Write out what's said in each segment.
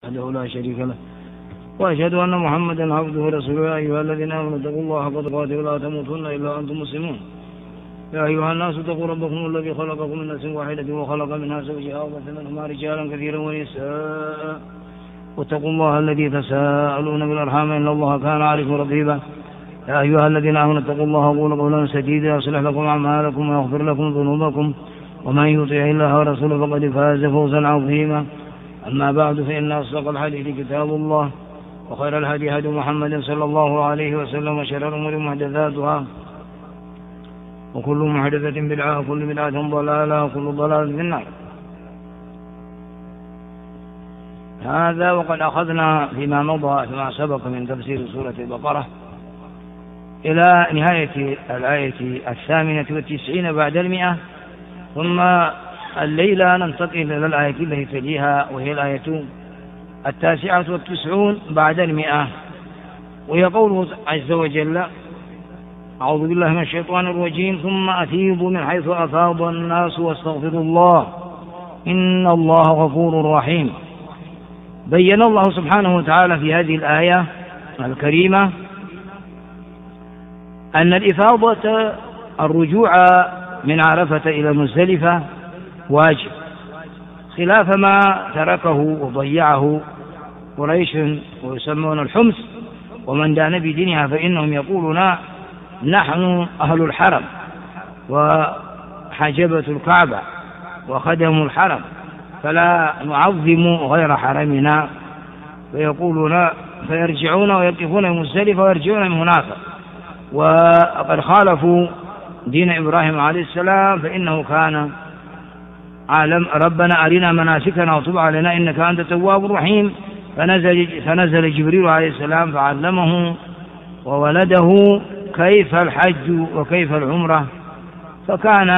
وحده لا شريك له وأشهد أن محمدا عبده ورسوله. يا أيها الذين آمنوا اتقوا الله حق تقاته ولا تموتن إلا وأنتم مسلمون. يا أيها الناس اتقوا ربكم الذي خلقكم من نفس واحدة وخلق منها زوجها وبث منهما رجالا كثيرا ونساء واتقوا الله الذي تساءلون بالأرحام إن الله كان عليكم رقيبا. يا أيها الذين آمنوا اتقوا الله وقولوا قولا سديدا يصلح لكم أعمالكم ويغفر لكم ذنوبكم ومن يطع الله ورسوله فقد فاز فوزا عظيما. أما بعد فإن أصدق الحديث كتاب الله وخير الهدي هدي محمد صلى الله عليه وسلم وشر الأمور محدثاتها وكل محدثة بدعة وكل بدعة ضلالة وكل ضلالة في النار. هذا وقد أخذنا فيما مضى فيما سبق من تفسير سورة البقرة إلى نهاية الآية 98 بعد 100، ثم الليلة ننتقل إلى الآية التي تليها وهي الآية 99 بعد 100، وهي قوله عز وجل: أعوذ بالله من الشيطان الرجيم: ثم أفيضوا من حيث أفاض الناس واستغفروا الله إن الله غفور رحيم. بين الله سبحانه وتعالى في هذه الآية الكريمة أن الإفاضة الرجوع من عرفة إلى مزدلفة واجب، خلاف ما تركه وضيعه قريش ويسمون الحمص، ومن دان بدينها فإنهم يقولون نحن أهل الحرم وحجبة الكعبة وخدم الحرم فلا نعظم غير حرمنا، فيقولون فيرجعون ويقفون مزدلفة ويرجعون من هناك. وقد خالفوا دين إبراهيم عليه السلام، فإنه كان ربنا أرنا مناسكنا وتب علينا إنك أنت التواب الرحيم، فنزل جبريل عليه السلام فعلمه وولده كيف الحج وكيف العمرة، فكان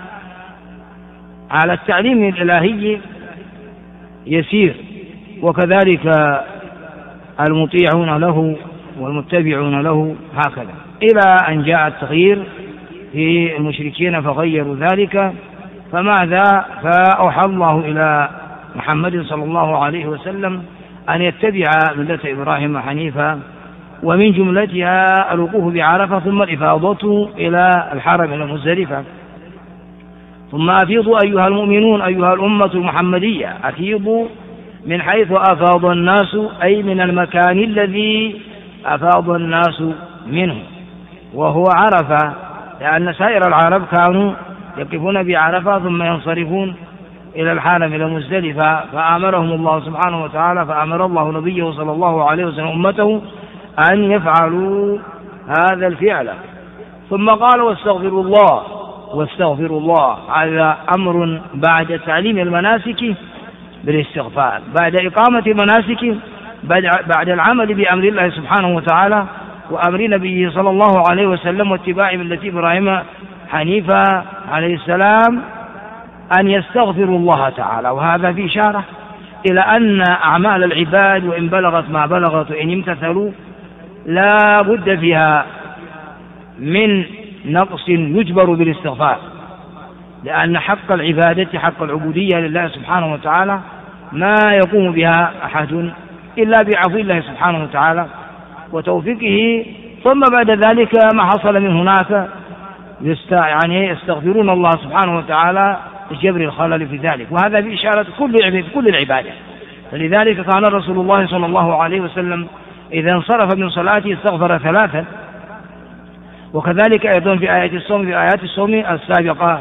على التعليم الإلهي يسير، وكذلك المطيعون له والمتبعون له هكذا، إلى أن جاء التغيير في المشركين فغيروا ذلك. فماذا؟ فأوحى الله إلى محمد صلى الله عليه وسلم أن يتبع ملة إبراهيم حنيفا، ومن جملتها الوقوف بعرفة ثم الإفاضة إلى الحرم إلى مزدلفة. ثم أفيضوا أيها المؤمنون أيها الأمة المحمدية، أفيضوا من حيث أفاض الناس، أي من المكان الذي أفاض الناس منه وهو عرفة، لأن سائر العرب كانوا يقفون بعرفة ثم ينصرفون إلى الحرم إلى مزدلفة، فأمرهم الله سبحانه وتعالى، فأمر الله نبيه صلى الله عليه وسلم أمته أن يفعلوا هذا الفعل. ثم قال واستغفروا الله، واستغفروا الله، هذا أمر بعد تعليم المناسك بالاستغفار، بعد إقامة المناسك، بعد العمل بأمر الله سبحانه وتعالى وأمر نبيه صلى الله عليه وسلم واتباع ملة إبراهيم حنيفا عليه السلام، أن يستغفروا الله تعالى. وهذا في إشارة إلى أن أعمال العباد وإن بلغت ما بلغت وإن امتثلوا لا بد فيها من نقص يجبر بالاستغفار، لأن حق العبادة حق العبودية لله سبحانه وتعالى ما يقوم بها أحد إلا بعفو الله سبحانه وتعالى وتوفيقه. ثم بعد ذلك ما حصل من هناك يستغفرون الله سبحانه وتعالى لجبر الخلل في ذلك، وهذا بإشارة كل العبادة. فلذلك كان رسول الله صلى الله عليه وسلم إذا انصرف من صلاته استغفر 3، وكذلك أيضا في آيات الصوم السابقة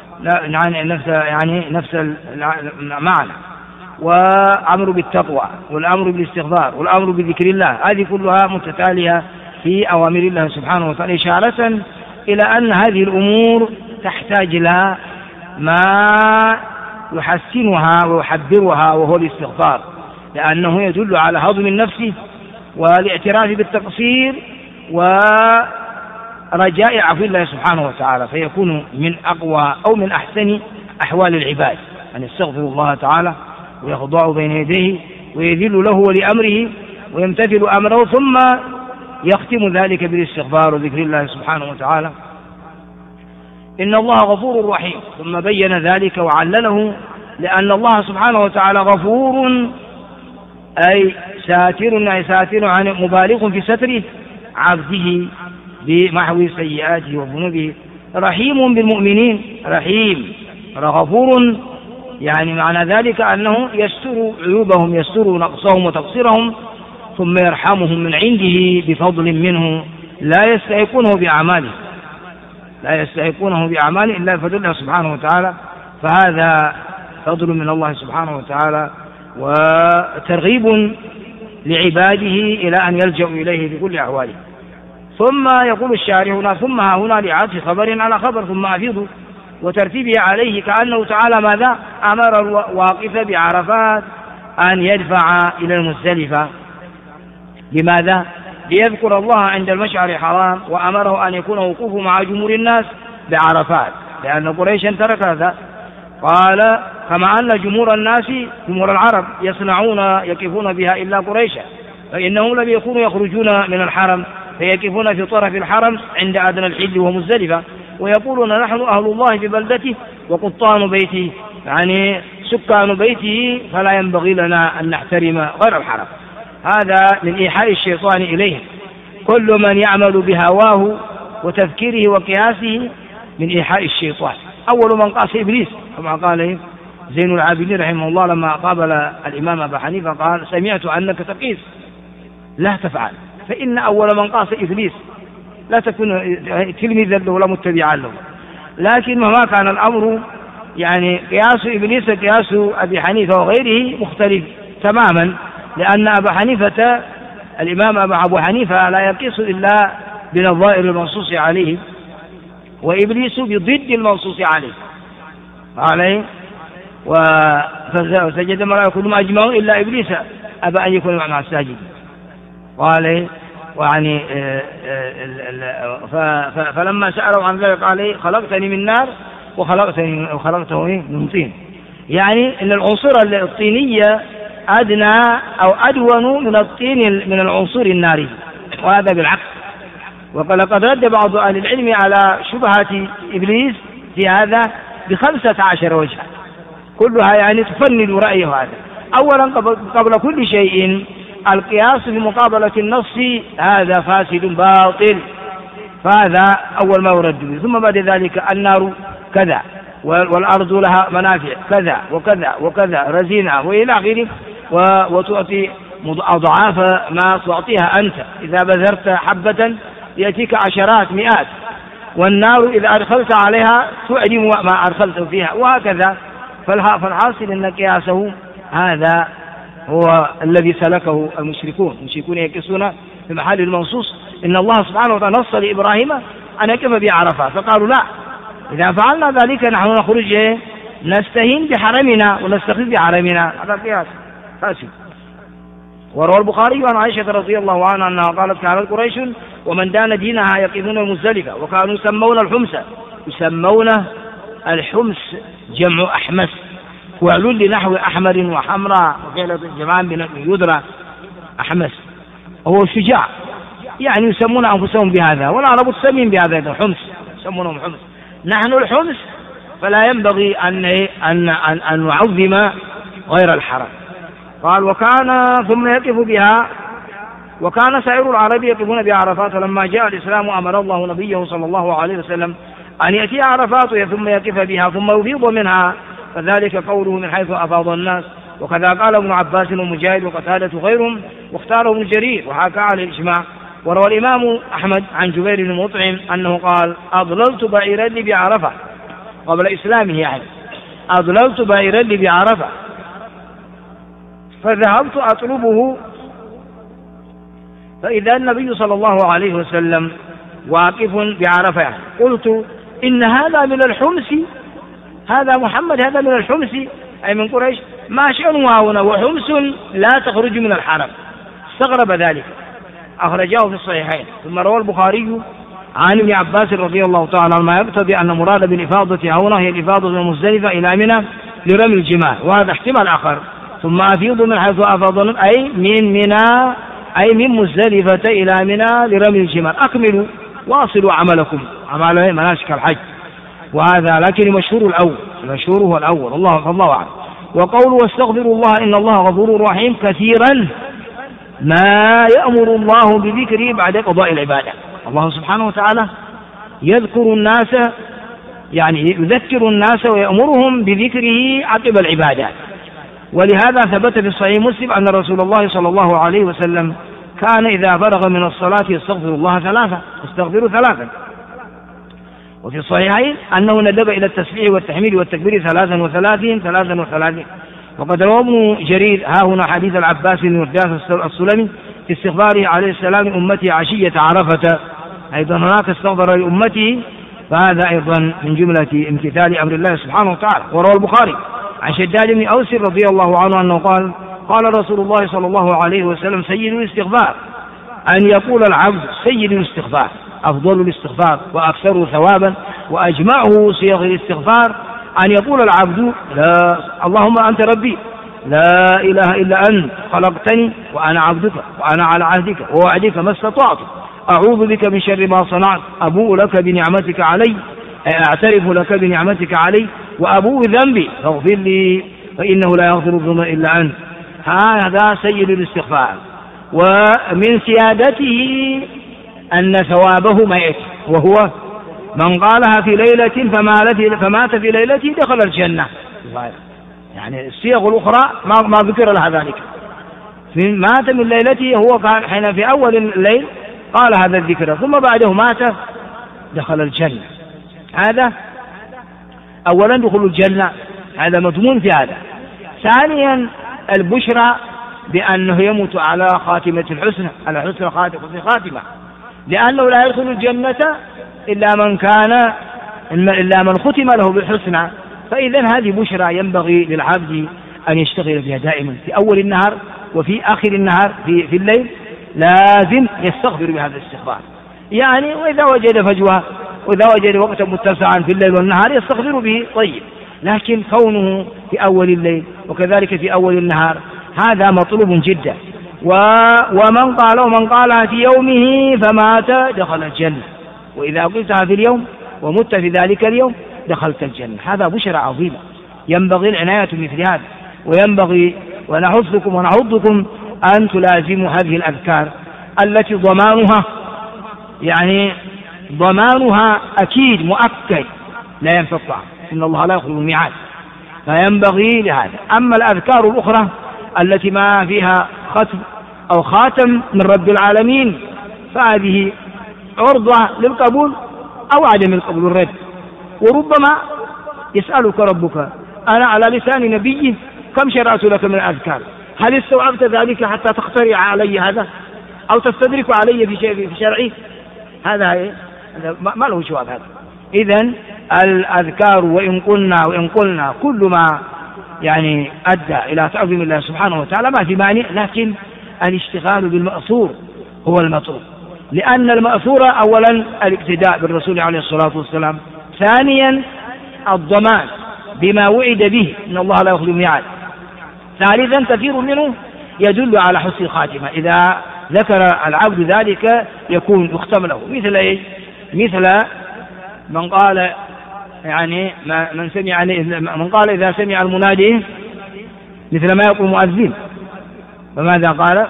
نفس المعنى، وأمر بالتقوى والأمر بالاستغفار والأمر بذكر الله، هذه كلها متتالية في أوامر الله سبحانه وتعالى، إشارة إلى أن هذه الأمور تحتاج إلى ما يحسنها ويحبرها وهو الاستغفار، لأنه يدل على هضم النفس والاعتراف بالتقصير ورجاء عفو الله سبحانه وتعالى، فيكون من أقوى أو من أحسن أحوال العباد أن يستغفروا الله تعالى ويخضعوا بين يديه ويذل له ولأمره ويمتثل أمره، ثم يختم ذلك بالاستغفار وذكر الله سبحانه وتعالى. إن الله غفور رحيم، ثم بين ذلك وعلله، لأن الله سبحانه وتعالى غفور أي ساتر عن مبالغ في ستر عبده بمحو سيئاته وذنوبه. رحيم بالمؤمنين، رحيم غفور، يعني معنى ذلك أنه يستر عيوبهم، يستر نقصهم وتقصيرهم، ثم يرحمهم من عنده بفضل منه لا يستحقونه بأعماله إلا بفضل الله سبحانه وتعالى. فهذا فضل من الله سبحانه وتعالى وترغيب لعباده إلى أن يلجأوا إليه في كل أحواله. ثم يقول الشارح هنا ثم هنا لعطف خبر على خبر ثم أفيض وترتيبه عليه، كأنه تعالى ماذا أمر الواقف بعرفات أن يدفع إلى المزدلفة. لماذا؟ ليذكر الله عند المشعر الحرام، وأمره أن يكون وقوفه مع جمهور الناس بعرفات، لأن قريشا ترك هذا. قال كما أن جمهور الناس جمهور العرب يقفون بها إلا قريشا، فإنهم لم يكونوا يخرجون من الحرم، فيقفون في طرف الحرم عند أدنى الحل ومزدلفة، ويقولون نحن أهل الله في بلدته وقطان بيته، يعني سكان بيته، فلا ينبغي لنا أن نحترم غير الحرم. هذا من إيحاء الشيطان إليهم. كل من يعمل بهواه وتفكيره وقياسه من إيحاء الشيطان. أول من قاس إبليس كما قال زين العابدين رحمه الله لما قابل الإمام أبا حنيفة قال سمعت أنك تقيس لا تفعل، فإن أول من قاس إبليس، لا تكون تلميذا له ولا متبعا له. لكن مهما كان الأمر يعني قياس إبليس قياس أبي حنيفة وغيره مختلف تماما، لأن أبا حنيفة الإمام أبو حنيفة لا يقيس إلا بنظائر المنصوص عليه، وإبليس بضد المنصوص عليه وسجد الملائكة كلهم أجمعون إلا إبليس أبى أن يكون مع الساجدين. قال ويعني فلما سألوا عن ذلك قال خلقتني من نار وخلقته من طين، يعني أن العنصر الطينية أدنى أو أدون من الطين من العنصر الناري، وهذا بالعكس. وقد رد بعض أهل العلم على شبهة إبليس في هذا ب15 وجها، كلها يعني تفند رأيه هذا. أولا قبل كل شيء القياس في مقابلة النص هذا فاسد باطل، فهذا أول ما يرد به. ثم بعد ذلك النار كذا والأرض لها منافع كذا وكذا وكذا رزينة وإلى آخره، وتعطي أضعاف ما تعطيها أنت، إذا بذرت حبة يأتيك عشرات مئات، والنار إذا أدخلت عليها تعدم ما أدخلت فيها، وهكذا. فالحاصل أن قياسه هذا هو الذي سلكه المشركون يقيسون في محل المنصوص. إن الله سبحانه وتعالى نص لإبراهيم أن يقف بعرفة، فقالوا لا، إذا فعلنا ذلك نحن نخرج نستهين بحرمنا ونستخف بحرمنا، هذا قياس فاسد. وروى البخاري عن عائشة رضي الله عنها أنها قالت كانت قريش ومن دان دينها يقفون المزدلفة، وكانوا يسمون الحمس جمع أحمس، وعلول لنحو أحمر وحمراء وفعلة جمعان بن يدرى أحمس هو الشجاع، يعني يسمون أنفسهم بهذا، والعرب تسمين بهذا الحمس، يسمونهم حمس. نحن الحمس، فلا ينبغي أن نعظم غير الحرم. قال وكان ثم يقف بها، وكان سائر العرب يقفون بعرفات، لما جاء الإسلام أمر الله نبيه صلى الله عليه وسلم أن يأتي عرفات ثم يقف بها ثم يفيض منها، فذلك قوله من حيث أفاض الناس. وكذا قال ابن عباس ومجاهد وقتادة غيرهم، واختاره ابن جرير وحكى على الإجماع. وروى الإمام أحمد عن جبير بن مطعم أنه قال أضللت بعيرا لي بعرفة، قبل إسلامه يعني، أضللت بعيرا لي بعرفة فذهبت أطلبه، فإذا النبي صلى الله عليه وسلم واقف بعرفة، يعني قلت إن هذا من الحمس، هذا محمد هذا من الحمس أي من قريش، ما شأنه هنا وحمس لا تخرج من الحرم، استغرب ذلك. أخرجاه في الصحيحين. ثم روى البخاري عن ابن عباس رضي الله تعالى عنه ما يقتضي أن مراد بالإفاضة هنا هي الإفاضة من مزدلفة إلى منى لرمي الجمار، وهذا احتمال آخر. ثم أفيض من حيث أفاض أي من منى أي من مزدلفة إلى منى لرمي الجمار، أكملوا واصلوا عملكم، عمل مناسك الحج. وهذا لكن المشهور هو الأول، الله أعلم. وقوله واستغفر الله إن الله غفور رحيم كثيرا ما يأمر الله بذكره بعد قضاء العبادة. الله سبحانه وتعالى يذكر الناس، يعني يذكر الناس ويأمرهم بذكره عقب العبادات. ولهذا ثبت في صحيح مسلم أن رسول الله صلى الله عليه وسلم كان إذا فرغ من الصلاة يستغفر الله ثلاثة، يستغفر ثلاثا. وفي الصحيحين أنه ندب إلى التسبيح والتحميد والتكبير 33. وقد روى ابن جرير ها هنا حديث العباس بن مرداس السلمي في استغفاره عليه السلام أمته عشية عرفة، أيضا هناك استغفر لأمته، فهذا أيضا من جملة امتثال أمر الله سبحانه وتعالى. وروى البخاري عن شداد بن أوس رضي الله عنه أنه قال رسول الله صلى الله عليه وسلم سيد الاستغفار أن يقول العبد سيد الاستغفار، أفضل الاستغفار وأكثر ثوابا وأجمعه صيغ الاستغفار أن يقول العبد لا اللهم أنت ربي لا إله إلا أنت خلقتني وأنا عبدك وأنا على عهدك ووعدك ما استطعت أعوذ بك من شر ما صنعت أبوء لك بنعمتك علي، أعترف لك بنعمتك علي وأبوء ذنبي فاغفر لي فإنه لا يغفر الذنوب إلا أنت. هذا سيد الاستغفار. ومن سيادته أن ثوابه ما يأتي، وهو من قالها في ليلة فمات في ليلته دخل الجنة. يعني الصيغ الأخرى ما ذكر لها ذلك. مات من ليلته، هو كان حين في أول الليل قال هذا الذكر ثم بعده مات دخل الجنة. هذا أولا دخول الجنة هذا مضمون في هذا. ثانيا البشرى بأنه يموت على خاتمة الحسنى، على حسن خاتمة، لأنه لا يدخل الجنة إلا من ختم له بالحسنى. فإذا هذه بشرى ينبغي للعبد أن يشتغل بها دائما في أول النهار وفي آخر النهار في الليل، لازم يستغفر بهذا الاستغفار. يعني وإذا وجد فجوة وإذا وجد وقتا متسعا في الليل والنهار يستغفر به طيب، لكن كونه في أول الليل وكذلك في أول النهار هذا مطلوب جدا. ومن قالها في يومه فمات دخل الجنة، وإذا قلتها في اليوم ومت في ذلك اليوم دخلت الجنة. هذا بشرى عظيمة ينبغي العناية مثل هذا، وينبغي ونحثكم ونعضكم أن تلازموا هذه الأذكار التي ضمانها أكيد مؤكد لا ينفق عنه، إن الله لا يخلف الميعاد، فينبغي لهذا. أما الأذكار الأخرى التي ما فيها ختم أو خاتم من رب العالمين فهذه عرضة للقبول أو عدم القبول الرد. وربما يسألك ربك أنا على لسان نبي كم شرعت لك من الأذكار، هل استوعبت ذلك حتى تخترع علي هذا أو تستدرك علي في شرعي؟ هذا ما له جواب هذا. إذن الأذكار وإن قلنا كل ما يعني أدى إلى تعظيم الله سبحانه وتعالى ما في مانع، لكن الاشتغال بالمأثور هو المطلوب، لأن المأثور أولا الاقتداء بالرسول عليه الصلاة والسلام، ثانيا الضمان بما وعد به إن الله لا يخلف الميعاد، ثالثا كثير منه يدل على حسن الخاتمة، إذا ذكر العبد ذلك يكون يختم له. مثل من قال يعني من قال إذا سمع المنادي مثل ما يقول المؤذن، فماذا قال؟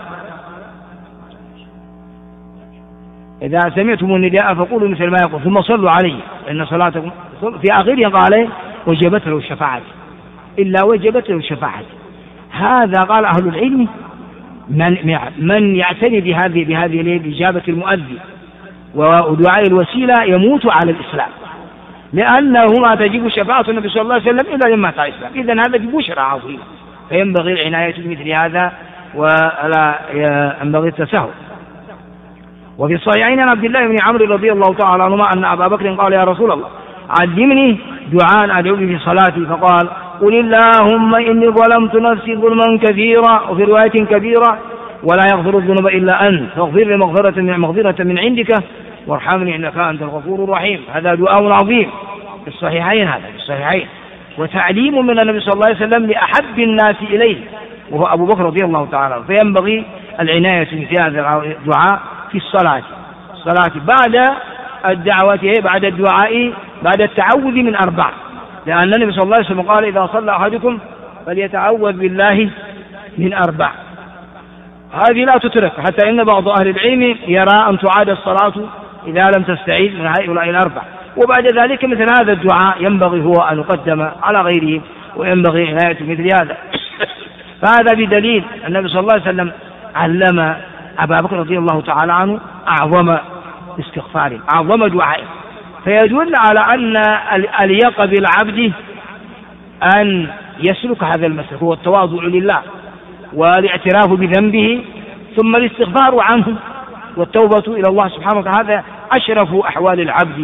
إذا سمعتم النداء فقولوا مثل ما يقول ثم صلوا عليه إن صلاتكم. في آخره قال وجبت له الشفاعة، إلا وجبت له الشفاعة. هذا قال أهل العلم من يعتني بهذه الإجابة المؤذن ودعاء الوسيلة يموت على الإسلام، لأنه ما تجيب شفاعة النبي صلى الله عليه وسلم إلا لما مات على الإسلام. إذن هذا بشرى عظيمة، فينبغي العناية بمثل هذا ولا ينبغي التساهل. وفي الصحيحين عن عبد الله بن عمرو رضي الله تعالى عنهما أن أبا بكر قال يا رسول الله علمني دعاء أدعو به في صلاتي، فقال قل اللهم إني ظلمت نفسي ظلما كثيرا وفي رواية كبيرة ولا يغفر الذنوب إلا أنت فاغفر لي مغفرة من عندك وارحمني إنك أنت الغفور الرحيم. هذا دعاء عظيم في الصحيحين، هذا في الصحيحين، وتعليم من النبي صلى الله عليه وسلم لأحب الناس إليه وهو أبو بكر رضي الله تعالى عنه. فينبغي العناية في هذا الدعاء في الصلاة بعد الدعوة، بعد الدعاء بعد التعوذ من 4، لأن النبي صلى الله عليه وسلم قال إذا صلى أحدكم فليتعوذ بالله من 4. هذه لا تترك، حتى إن بعض أهل العلم يرى أن تعاد الصلاة إذا لم تستعيذ من هؤلاء 4. وبعد ذلك مثل هذا الدعاء ينبغي هو أن يقدم على غيره، وينبغي عناية مثل هذا. فهذا بدليل النبي صلى الله عليه وسلم علم أبا بكر رضي الله تعالى عنه أعظم استغفار، أعظم دعاء، فيدل على أن اليق بالعبد أن يسلك هذا المسلك، هو التواضع لله والاعتراف بذنبه ثم الاستغفار عنه والتوبة إلى الله سبحانه وتعالى. هذا أشرف أحوال العبد.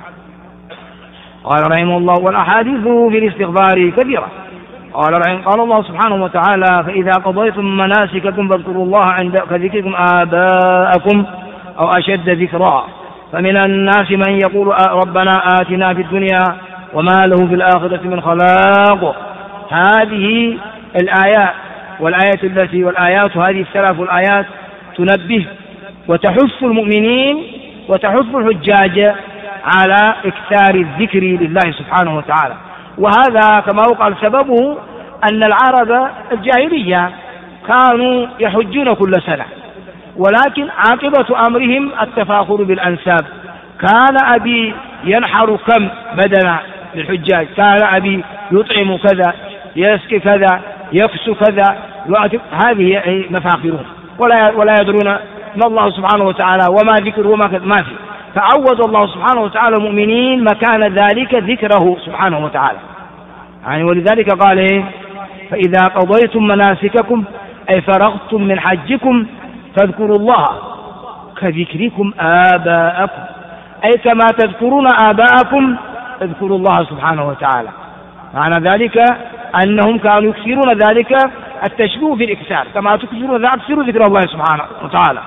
قال رحمه الله: والأحاديث في الاستغفار كثيرة. قال الله سبحانه وتعالى: فإذا قضيتم مناسككم فاذكروا الله عند كذكركم آباءكم أو أشد ذكرا، فمن الناس من يقول ربنا آتنا في الدنيا وما له في الآخرة من خلاق. هذه الآيات والآيات هذه الثلاث الآيات تنبه وتحث المؤمنين وتحث الحجاج على إكثار الذكر لله سبحانه وتعالى. وهذا كما وقع سببه أن العرب الجاهلية كانوا يحجون كل سنة، ولكن عاقبة أمرهم التفاخر بالأنساب. كان أبي ينحر كم بدنا للحجاج، كان أبي يطعم كذا، يسقي كذا، يكسو كذا، هذه مفاخرهم، ولا يدرون ما الله سبحانه وتعالى وما ذكر وما ما في. فعوض الله سبحانه وتعالى المؤمنين مكان ذلك ذكره سبحانه وتعالى. يعني ولذلك قال إيه؟ فإذا قضيتم مناسككم أي فرغتم من حجكم فاذكروا الله كذكركم آباءكم، أي كما تذكرون آباءكم اذكروا الله سبحانه وتعالى. معنى ذلك أنهم كانوا يكثرون ذلك التشبيه في الإكثار، كما تكثرون أكثروا ذكر الله سبحانه وتعالى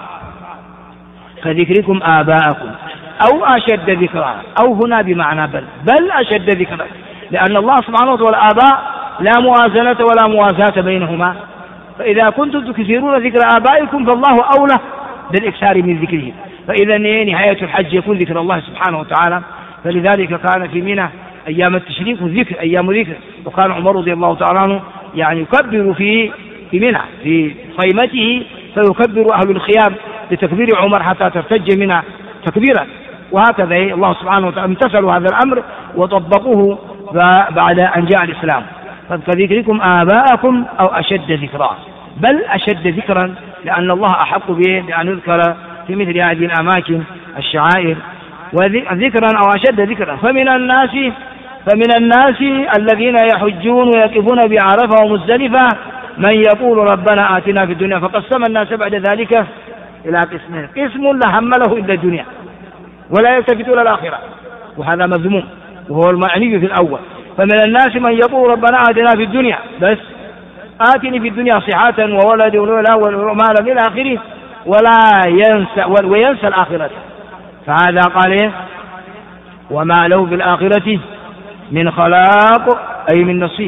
كذكركم آباءكم أو أشد ذكرا، أو هنا بمعنى بل أشد ذكرا، لأن الله سبحانه وتعالى والآباء لا موازنة ولا موازاة بينهما. فإذا كنتم تكثرون ذكر آبائكم فالله أولى بالإكثار من ذكره. فإذا نهاية الحج يكون ذكر الله سبحانه وتعالى. فلذلك كان في منى أيام التشريق الذكر، أيام ذكر. وكان عمر رضي الله تعالى عنه يعني يكبر في منى في خيمته، فيكبر أهل الخيام بتكبير عمر حتى ترتج منى تكبيرا. وهكذا الله سبحانه وتعالى امتثلوا هذا الأمر وطبقوه بعد أن جاء الإسلام. فكذكركم آباءكم أو أشد ذكرا، بل أشد ذكرا، لأن الله أحق به بأن يذكر في مثل هذه الأماكن الشعائر وذكرا أو أشد ذكرا. فمن الناس الذين يحجون ويقفون بعرفة ومزدلفة من يقول ربنا آتنا في الدنيا. فقسم الناس بعد ذلك إلى قسمين: قسم لا هم له إلا الدنيا ولا يلتفت إلى الآخرة، وهذا مذموم وهو المعني في الأول. فمن الناس من يقول ربنا آتنا في الدنيا بس، آتني في الدنيا صحة وولد ومالا إلى آخره، وينسى الآخرة. فهذا قال إيه؟ وما له في الآخرة من خلاق، أي من نصيب.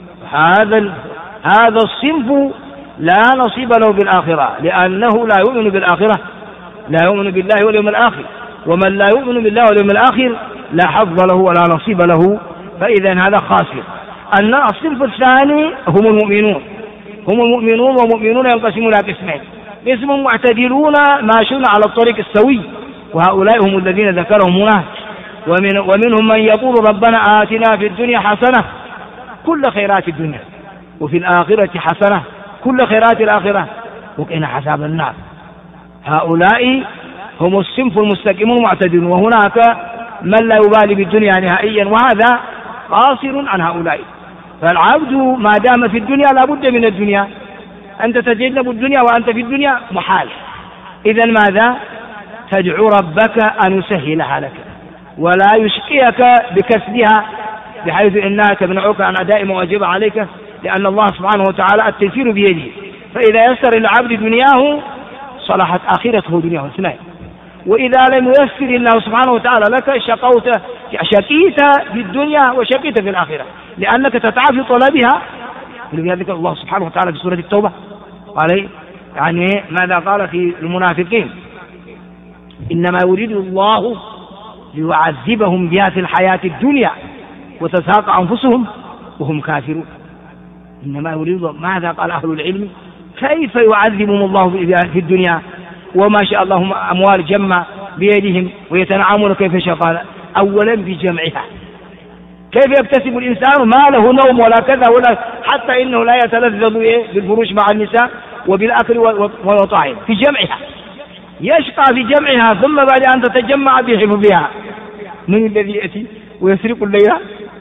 هذا الصنف لا نصيب له بالآخرة، لأنه لا يؤمن بالآخرة، لا يؤمن بالله واليوم الآخر. ومن لا يؤمن بالله واليوم الآخر لا حظ له ولا نصيب له، فإذا هذا خاسر. أن الصنف الثاني هم المؤمنون ومؤمنون ينقسمون إلى قسمين: قسم معتدلون ماشون على الطريق السوي، وهؤلاء هم الذين ذكرهم هنا. ومنهم من يقول ربنا آتنا في الدنيا حسنة، كل خيرات الدنيا، وفي الآخرة حسنة، كل خيرات الآخرة، وقنا عذاب النار. هؤلاء هم الصنف المستقيمون المعتدلون. وهناك من لا يبالي بالدنيا نهائيا، وهذا قاصر عن هؤلاء. فالعبد ما دام في الدنيا لا بد من الدنيا، أنت تتجنب الدنيا وأنت في الدنيا محال. إذن ماذا؟ تدعو ربك أن يسهلها لك ولا يشقيك بكسبها، بحيث إنها تمنعك عن أداء ما وجب عليك، لأن الله سبحانه وتعالى التيسير بيده. فإذا يسر العبد دنياه صلحت آخرته دنياه اثنين، وإذا لم ييسر الله سبحانه وتعالى لك شقيت في الدنيا وشقيت في الآخرة، لأنك تتعب في طلبها. ولذلك الله سبحانه وتعالى في سورة التوبة قال يعني ماذا قال في المنافقين؟ إنما يريد الله ليعذبهم بها في الحياة الدنيا وتزهق أنفسهم وهم كافرون. إنما يريد ماذا قال أهل العلم؟ كيف يعذبهم الله في الدنيا وما شاء الله أموال جمع بيدهم ويتنعمون كيف شاء؟ قال أولا بجمعها. كيف يكتسب الإنسان ما له نوم ولا كذا ولا حتى إنه لا يتلذذ بالفروش مع النساء وبالأكل والطعام؟ في جمعها. يشقى في جمعها، ثم بعد أن تتجمع بحفظها. من الذي يأتي ويسرق الليلة؟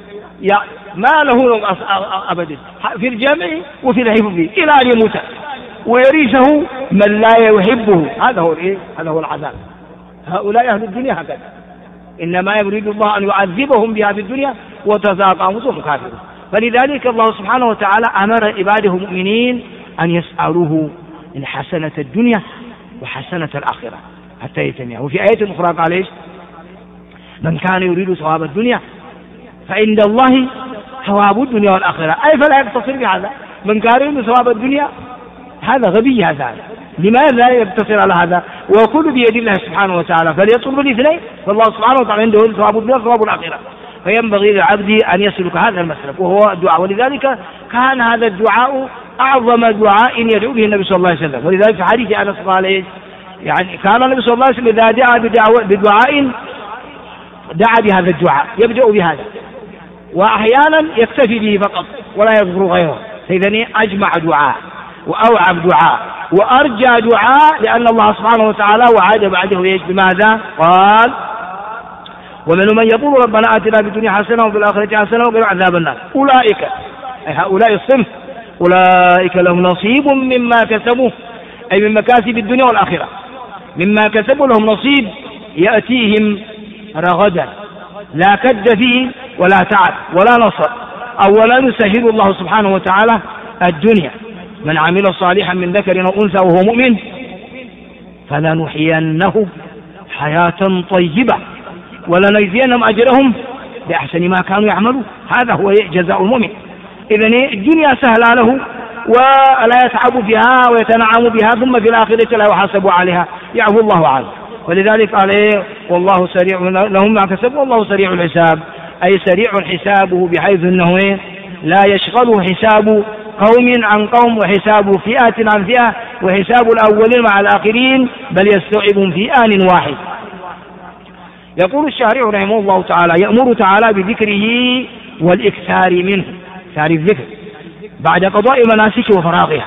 ما له نوم أبدا في الجمع وفي الحفظ إلى أن يموت ويرثه من لا يحبه. هذا هو العذاب. هؤلاء أهل الدنيا هكذا، إنما يريد الله أن يعذبهم بها في الدنيا وتذاق أنفسهم كافرون. فلذلك الله سبحانه وتعالى أمر عباده المؤمنين أن يسألوه حسنة الدنيا وحسنة الآخرة حتى يتميع. وفي آية أخرى قال إيش؟ من كان يريد ثواب الدنيا فعند الله ثواب الدنيا والآخرة. أي فلا يقتصر بهذا. من كان يريد ثواب الدنيا هذا غبي. هذا لماذا يقتصر على هذا؟ وكل بيد الله سبحانه وتعالى، فليطلب الاثنين. فالله سبحانه وتعالى عنده ثواب الدنيا وثواب الآخرة، فينبغي للعبد أن يسلك هذا المسلك وهو الدعاء. ولذلك كان هذا الدعاء أعظم دعاء يدعو به النبي صلى الله عليه وسلم. ولذلك في حديث أنس قال إيش؟ يعني كان النبي صلى الله عليه وسلم إذا دعا بدعاء دعا بهذا الدعاء، يبدأ بهذا، وأحيانا يكتفي به فقط ولا يذكر غيره. فإذا أجمع دعاء وأوعب دعاء وأرجى دعاء، لأن الله سبحانه وتعالى وعد بعده إيش؟ بماذا؟ قال ومن من يقول ربنا آتنا في الدنيا حسنة وفي الآخرة حسنة وقنا عذاب النار. أولئك أي هؤلاء الصنف أولئك لهم نصيب مما كسبوا، أي من مكاسب الدنيا والآخرة. مما كسبوا لهم نصيب يأتيهم رغدا لا كد فيه ولا تعب ولا نصر. أولا يسهل الله سبحانه وتعالى الدنيا. من عمل صالحا من ذكر أو أنثى وهو مؤمن فلنحيينه حياة طيبة ولنجزينهم أجرهم بأحسن ما كانوا يعملون. هذا هو جزاء المؤمن. إذن الدنيا سهلة له ولا يتعب فيها ويتنعم بها، ثم في الآخرة لا يحاسب عليها، يعفو الله عنه. ولذلك قال والله سريع لهم ما كسبوا والله سريع الحساب، أي سريع حسابه بحيث أنه لا يشغله حساب قوم عن قوم وحساب فئة عن فئة وحساب الأولين مع الآخرين، بل يستوعبهم في آن واحد. يقول الشارع رحمه الله تعالى يأمر تعالى بذكره والإكثار منه، إكثار الذكر بعد قضاء مناسك وفراغها،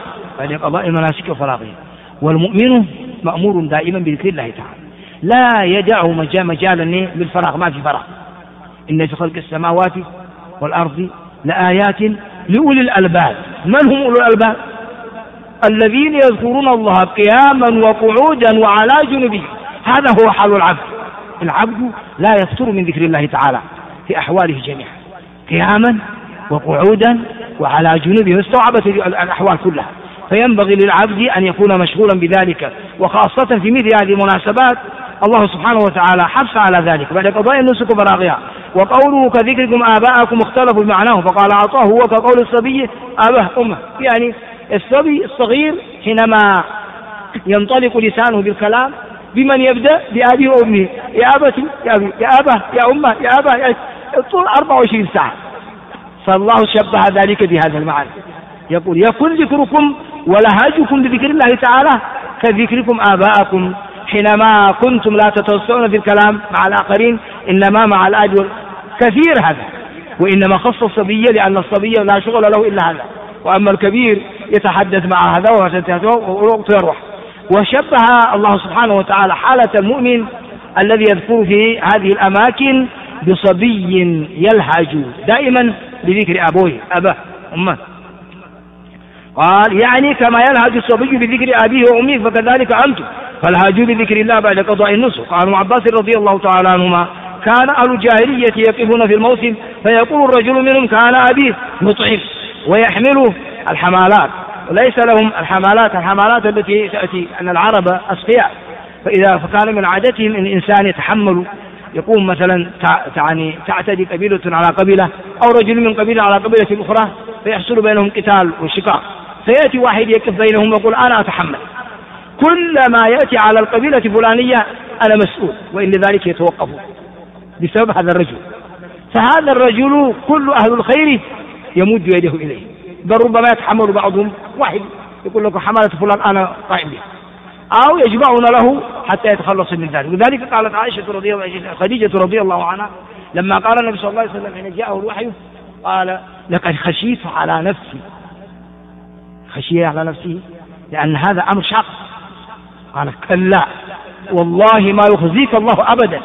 والمؤمن مأمور دائما بذكر الله تعالى، لا يدعه مجالا للفراغ، ما في فراغ. إن في خلق السماوات والأرض لآيات لأولي الألباب. من هم أولي الألباب؟ الذين يذكرون الله قياما وقعودا وعلى جنوبهم. هذا هو حال العبد. العبد لا يفتر من ذكر الله تعالى في أحواله جميعا، قياما وقعودا وعلى جنوبه، استوعبت الأحوال كلها. فينبغي للعبد أن يكون مشغولا بذلك، وخاصة في مثل هذه المناسبات الله سبحانه وتعالى حث على ذلك بعد قضاء النسك وفراغها. وقوله كذكركم آباءكم اختلفوا بمعناه، فقال عطاه هو كقول الصبي آباه أمه، يعني الصبي الصغير حينما ينطلق لسانه بالكلام بمن يبدأ؟ بأبيه وأمه، يا أبتي يا أبي يا أباه يا أمه يا أباه، طول 24 ساعة. فالله شبه ذلك بهذا المعنى، يقول يكن ذكركم ولهاجكم بذكر الله تعالى كذكركم آباءكم، حينما كنتم لا تتوسعون في الكلام مع الآخرين إنما مع الأجر كثير هذا. وإنما خص الصبي لأن الصبي لا شغل له إلا هذا، وأما الكبير يتحدث مع هذا والوقت يروح. وشبه الله سبحانه وتعالى حالة المؤمن الذي يذكر في هذه الأماكن بصبي يلهج دائما بذكر أباه أمه. قال يعني كما يلهج الصبي بذكر أبيه وأمه فكذلك أنتم فالهاجوا بذكر الله بعد قضاء النسك. قال ابن عباس رضي الله تعالى عنهما كان أهل الجاهلية يقفون في الموسم فيقول الرجل منهم كان أبيه يطعم ويحمل الحمالات، وليس لهم الحمالات التي تأتي أن العرب أسقياء، فكان من عادتهم أن الإنسان يتحمل، يقوم مثلا تعتدي قبيلة على قبيلة أو رجل من قبيلة على قبيلة أخرى فيحصل بينهم قتال وشقاق، فيأتي واحد يقف بينهم ويقول أنا أتحمل كل ما يأتي على القبيلة الفلانية أنا مسؤول، وإن ذلك يتوقفوا بسبب هذا الرجل. فهذا الرجل كل أهل الخير يمد يده إليه بل ربما يتحمل بعضهم واحد يقول لك حملة فلان أنا قائم به، أو يجمعون له حتى يتخلص من ذلك. لذلك قالت خديجة رضي الله عنها لما قال النبي صلى الله عليه وسلم حين جاءه الوحي قال لقد خشيت على نفسي، خشي على نفسه لأن هذا أمر شاق. قال كلا والله ما يخزيك الله أبدا،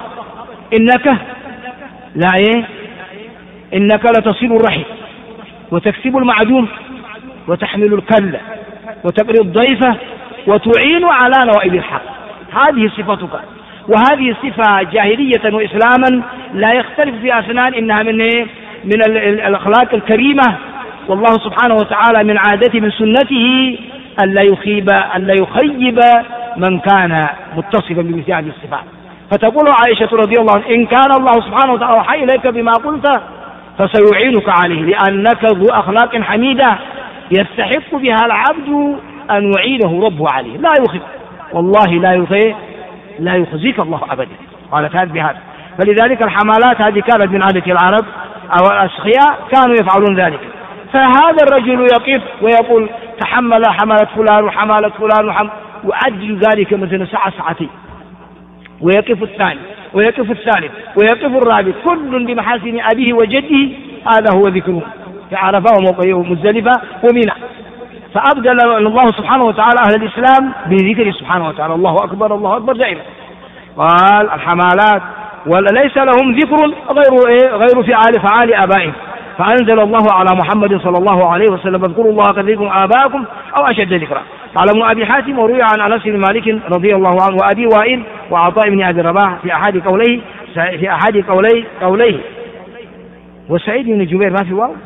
إنك لتصل الرحم وتكسب المعدوم وتحمل الكلة وتقري الضيفة وتعين على نوائب الحق، هذه صفتك. وهذه صفة جاهلية وإسلاما لا يختلف في أثنان، إنها من الأخلاق الكريمة، والله سبحانه وتعالى من عادته من سنته أن لا يخيب من كان متصفا بمثل هذه الصفات. فتقول عائشة رضي الله عنها إن كان الله سبحانه وتعالى وحي إليك بما قلت فسيعينك عليه، لأنك ذو أخلاق حميدة يستحق بها العبد أن يعينه ربه عليه، لا يخزي والله لا يخزيك الله أبدا. قالت هذا بهذا. فلذلك الحملات هذه كانت من عادة العرب أو الأسخياء كانوا يفعلون ذلك. فهذا الرجل يقف ويقول تحمل حملة فلان وحملة فلان ويعدل ذلك مثلا ساعتين، ويقف الثاني ويقف الثالث ويقف الرابع، كل بمحاسن أبيه وجده. هذا هو ذكره في عرفة ومزدلفة ومنى. فأبدل الله سبحانه وتعالى أهل الإسلام بذكره سبحانه وتعالى، الله أكبر الله أكبر دائما. قال الحمالات وليس لهم ذكر غير فعال آبائهم، فأنزل الله على محمد صلى الله عليه وسلم اذكروا الله كذكركم آباءكم أو أشد ذكرا. قال ابن أبي حاتم وروي عن أنس بن مالك رضي الله عنه وأبي وائل وعطاء بن أبي رباح في أحد قوليه وسعيد بن جبير ما في واو.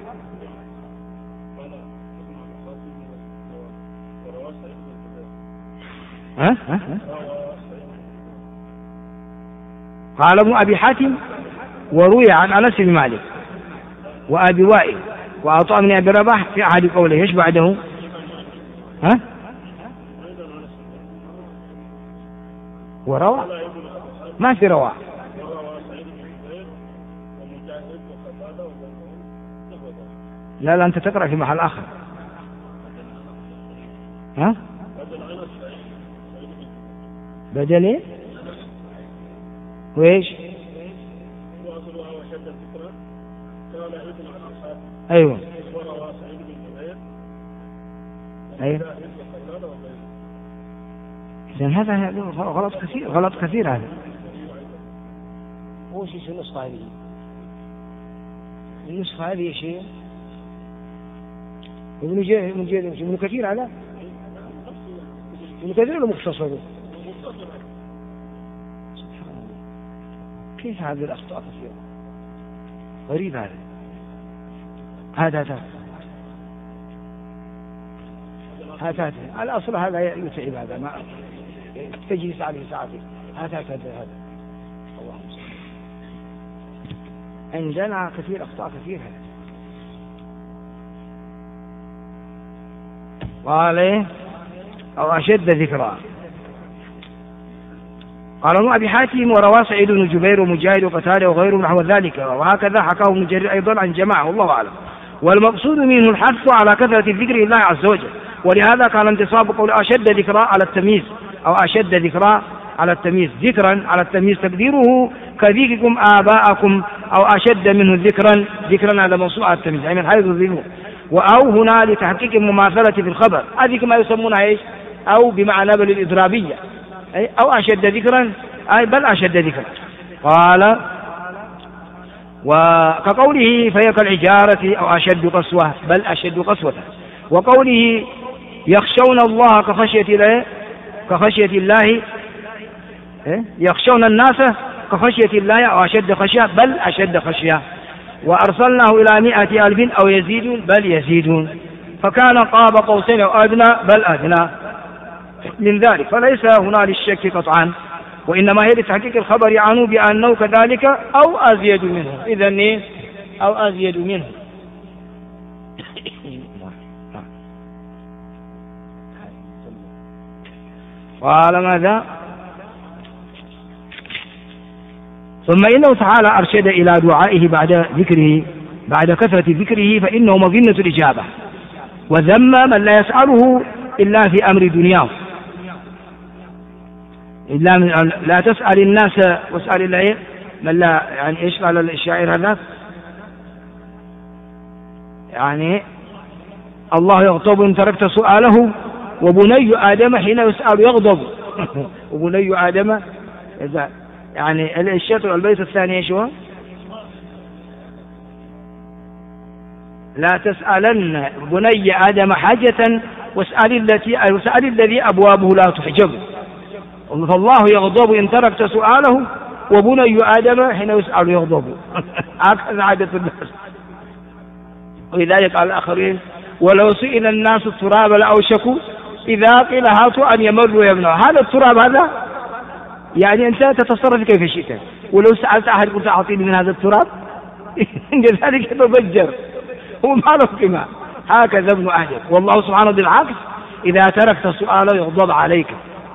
قال ابن أبي حاتم وروي عن أنس بن مالك وأبي وائل وعطاء بن أبي رباح في أحد قوليه. ايش بعده؟ وروى ما في رواه. لا أنت تقرأ في محل آخر. بدل ايه؟ وإيش؟ أيوة إذن هذا غلط كثير هذا. هو شيء النسخة هذه، النسخة هذه شيء ابن كثير على ابن كثير ولا مختصر؟ كيف هذه الأخطاء كثيرة؟ غريب هذا الأصل هذا يتعب، هذا ما تجلس عليه ساعتين. هذا اللهم صل. عندنا كثير أخطاء كثيرة. قال أو أشد ذكرى. قال ابن أبي حاتم وروى سعيد بن جبير ومجاهد وقتادة وغيره نحو ذلك، وهكذا حكاه ابن جرير أيضا عن جماعة والله أعلم. والمقصود منه الحث على كثرة ذكر الله عز وجل، ولهذا كان انتصاب قول أشد ذكرى على التمييز أو أشد ذكرى على التمييز، ذكرا على التمييز تقديره كذكركم آباءكم أو أشد منه ذكرا على موضوع التمييز يعني من حيث الذنوب، أو هنا لتحقيق المماثلة في الخبر، هذه كما يسمونها إيش أو بمعنى بالإضرابية أو أشد ذكرا أي بل أشد ذكرا. قال وكقوله فهي كالعجارة أو أشد قسوة بل أشد قسوة، وقوله يخشون الله كخشية الله يخشون الناس كخشية الله أو أشد خشية بل أشد خشية، وأرسلناه إلى 100,000 أو يزيدون بل يزيدون، فكان قاب قوسين أو أدنى بل أدنى من ذلك، فليس هنا للشك قطعا، وإنما هي لتحقيق الخبر عنه بأنه كذلك أو أزيد منه. إذن أو أزيد منه. قال ماذا؟ ثم إنه تعالى أرشد إلى دعائه بعد ذكره بعد كثرة ذكره فإنه مظنة الإجابة. وذم من لا يسأله إلا في أمر دنياه، إلا لا تسأل الناس واسأل الله من لا، يعني إيش قال الشاعر هذا؟ يعني الله يغضب إن تركت سؤاله، وبني آدم حين يسأل يغضب. وبني آدم يعني الشطر البيت الثاني شو؟ لا تسألن بني آدم حاجة واسأل الذي أبوابه لا تحجب. فالله يغضب إن تركت سؤاله، وبني آدم حين يسأل يغضب. هكذا عادة الناس. ولذلك قال الآخرين ولو سئل الناس التراب لأوشكوا إذا قيل هاتوا أن يمروا يمنعوا. هذا التراب هذا يعني أنت تتصرف كيف شئت، ولو سألت أحد قلت أعطيني من هذا التراب لذلك يتضجر هو ما له قيمة. هكذا ابن آدم. والله سبحانه بالعكس إذا تركت سؤاله يغضب عليك.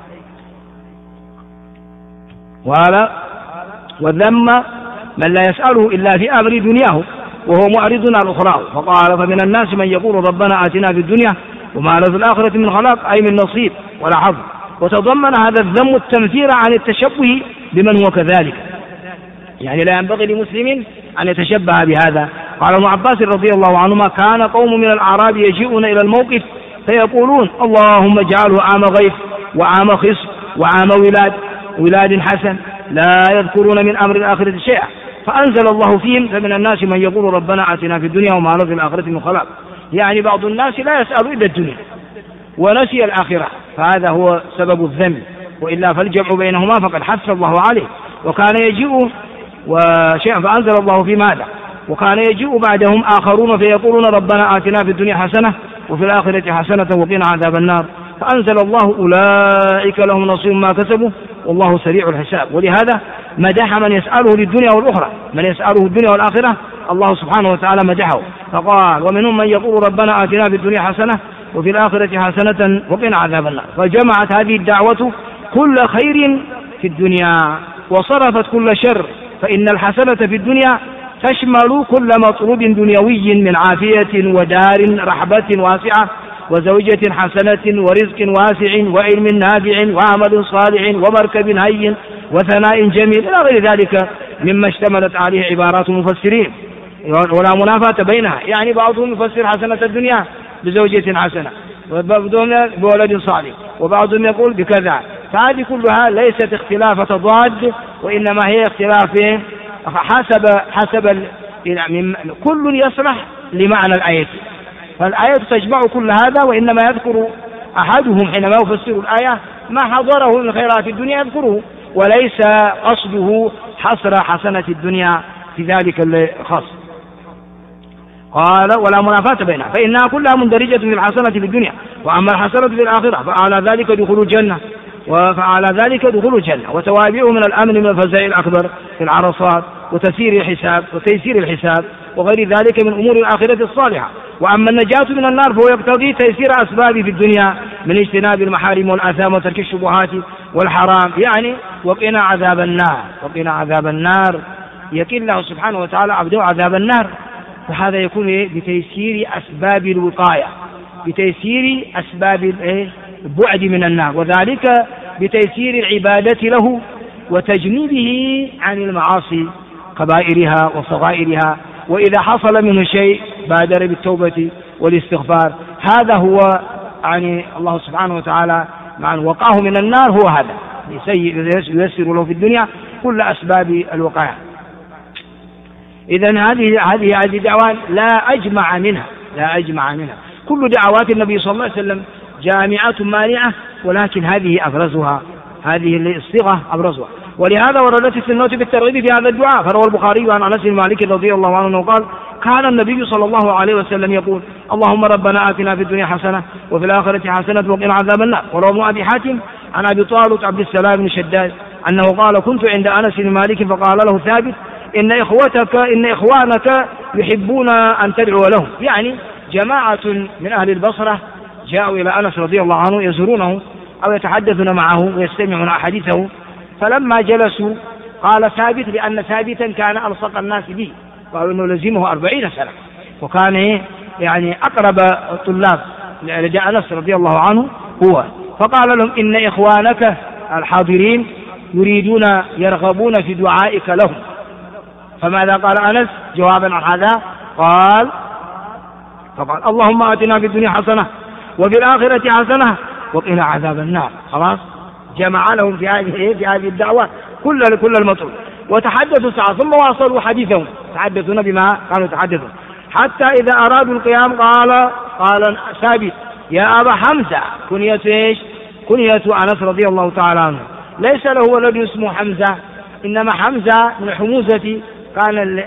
وذم من لا يسأله إلا في أمر دنياه وهو معرض عن أخراه، فقال فمن الناس من يقول ربنا آتنا في الدنيا وما له في الآخرة من خلاق، أي من نصيب ولا حظ. وتضمن هذا الذم التنفير عن التشبه بمن هو كذلك، يعني لا ينبغي لمسلم أن يتشبه بهذا. قال ابن عباس رضي الله عنهما كان قوم من الأعراب يجيئون إلى الموقف فيقولون اللهم اجعله عام غيث وعام خصب وعام ولاد حسن، لا يذكرون من أمر الآخرة شيئا، فأنزل الله فيهم فمن الناس من يقول ربنا آتنا في الدنيا وما له في الآخرة من خلاق. يعني بعض الناس لا يسأل إلا الدنيا ونسي الآخرة، فهذا هو سبب الذم، وإلا فالجمع بينهما فقد حث الله عليه. وكان يجيء وشيئا فأنزل الله في ماذا، وكان يجيء بعدهم آخرون فيقولون ربنا آتنا في الدنيا حسنة وفي الآخرة حسنة وقنا عذاب النار، فأنزل الله أولئك لهم نصيب ما كسبوا والله سريع الحساب. ولهذا مدح من يسأله للدنيا والأخرى، من يسأله الدنيا والآخرة الله سبحانه وتعالى مدحه، فقال ومنهم من يقول ربنا آتنا في الدنيا حسنة وفي الآخرة حسنة وقنا عذاب النار. فجمعت هذه الدعوة كل خير في الدنيا وصرفت كل شر، فإن الحسنة في الدنيا تشمل كل مطلوب دنيوي من عافية ودار رحبة واسعة وزوجة حسنة ورزق واسع وعلم نافع وعمل صالح ومركب هين وثناء جميل إلى غير ذلك مما اشتملت عليه عبارات المفسرين، ولا منافاة بينها. يعني بعضهم يفسر حسنة الدنيا بزوجة حسنة، وبعضهم بولد صالح، وبعضهم يقول بكذا. فهذه كلها ليست اختلاف تضاد، وإنما هي اختلاف حسب كل يصلح لمعنى الآية. فالآية تجمع كل هذا، وإنما يذكر أحدهم حينما يفسر الآية ما حضره من خيرات الدنيا يذكره، وليس قصده حصر حسنة الدنيا في ذلك الخاص. قال ولا منافاة بينها فإنها كلها مندرجة في الحسنة في الدنيا، وأما الحسنة في الآخرة فعلى ذلك دخول الجنة، وتوابعه من الأمن من الفزع الأكبر في العرصات وتيسير الحساب وغير ذلك من أمور الآخرة الصالحة. وأما النجاة من النار فهو يقتضي تيسير أسباب في الدنيا من اجتناب المحارم والآثام وترك الشبهات والحرام، يعني وقنا عذاب النار يقي الله سبحانه وتعالى عبده عذاب النار. وهذا يكون بتيسير أسباب الوقاية، بتيسير أسباب البعد من النار، وذلك بتيسير العبادة له وتجنيبه عن المعاصي كبائرها وصغائرها. وإذا حصل منه شيء بادر بالتوبة والاستغفار. هذا هو يعني الله سبحانه وتعالى مع وقاه من النار، هو هذا ييسر له في الدنيا كل أسباب الوقاية. إذن هذه دعوات لا أجمع منها. كل دعوات النبي صلى الله عليه وسلم جامعة مانعة، ولكن هذه أبرزها، هذه الصيغة أبرزها. ولهذا وردت السنة بالترغيب في هذا الدعاء. فروى البخاري عن أنس بن مالك رضي الله عنه قال كان النبي صلى الله عليه وسلم يقول اللهم ربنا آتنا في الدنيا حسنة وفي الآخرة حسنة وقنا عذاب النار. وروى ابن أبي حاتم عن أبي طالب عبد السلام بن شداد أنه قال كنت عند أنس بن مالك فقال له ثابت إن إخوانك يحبون أن تدعو لهم. يعني جماعة من أهل البصرة جاءوا إلى أنس رضي الله عنه يزورونه أو يتحدثون معه ويستمعون أحاديثه، فلما جلسوا قال ثابت لأن ثابتا كان ألصق الناس به، قالوا إنه لزمه 40 سنة، وكان يعني أقرب الطلاب لدى أنس رضي الله عنه هو. فقال لهم إن إخوانك الحاضرين يرغبون في دعائك لهم. فماذا قال أنس جوابا عن هذا؟ فقال اللهم آتنا في الدنيا حسنة وفي الآخرة حسنة وقنا عذاب النار. خلاص جمع لهم في هذه الدعوة كل المطلوب. وتحدثوا ساعة ثم واصلوا حديثهم، تحدثون بما كانوا يتحدثون، حتى إذا أرادوا القيام قال ثابت يا أبا حمزة، كنية أنس رضي الله تعالى عنه، ليس له ولد اسمه حمزة، إنما حمزة من حموزة، كان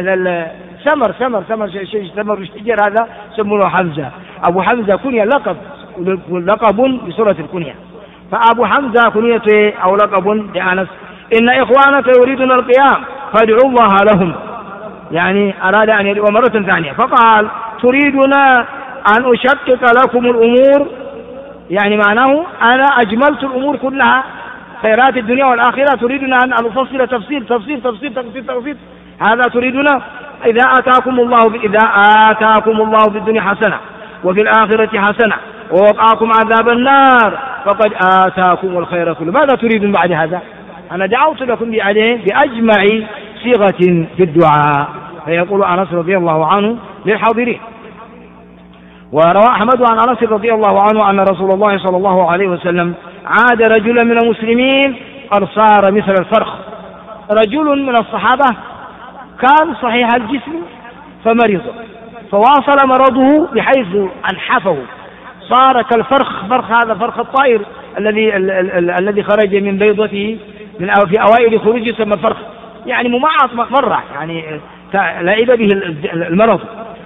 ثمر الشجر هذا سموه حمزة. أبو حمزة كنية لقب بصورة الكنية، فأبو حمزة كنية أو لقب لأنس. إن إخوانك يريدون القيام فادعوا الله لهم، يعني أراد أن يدعو مرة ثانية. فقال تريدنا أن أشقق لكم الأمور، يعني معناه أنا أجملت الأمور كلها خيرات الدنيا والآخرة، تريدنا أن أفصل تفصيل هذا تريدنا؟ إذا آتاكم الله في الدنيا حسنة وفي الآخرة حسنة ووقعكم عذاب النار فقد آتاكم الخير كله، ماذا تريدون بعد هذا؟ أنا دعوت لكم بأجمع صيغة في الدعاء. فيقول أنس رضي الله عنه للحاضرين. وروى أحمد عن أنس رضي الله عنه أن رسول الله صلى الله عليه وسلم عاد رجلا من المسلمين قد صار مثل الفرخ. رجل من الصحابة كان صحيح الجسم فمرض، فواصل مرضه بحيث أنحفه، صار كالفرخ. هذا فرخ الطائر الذي خرج من بيضته في أوائل خروجه يسمى الفرخ، يعني ممعط مرة، يعني لعب به المرض.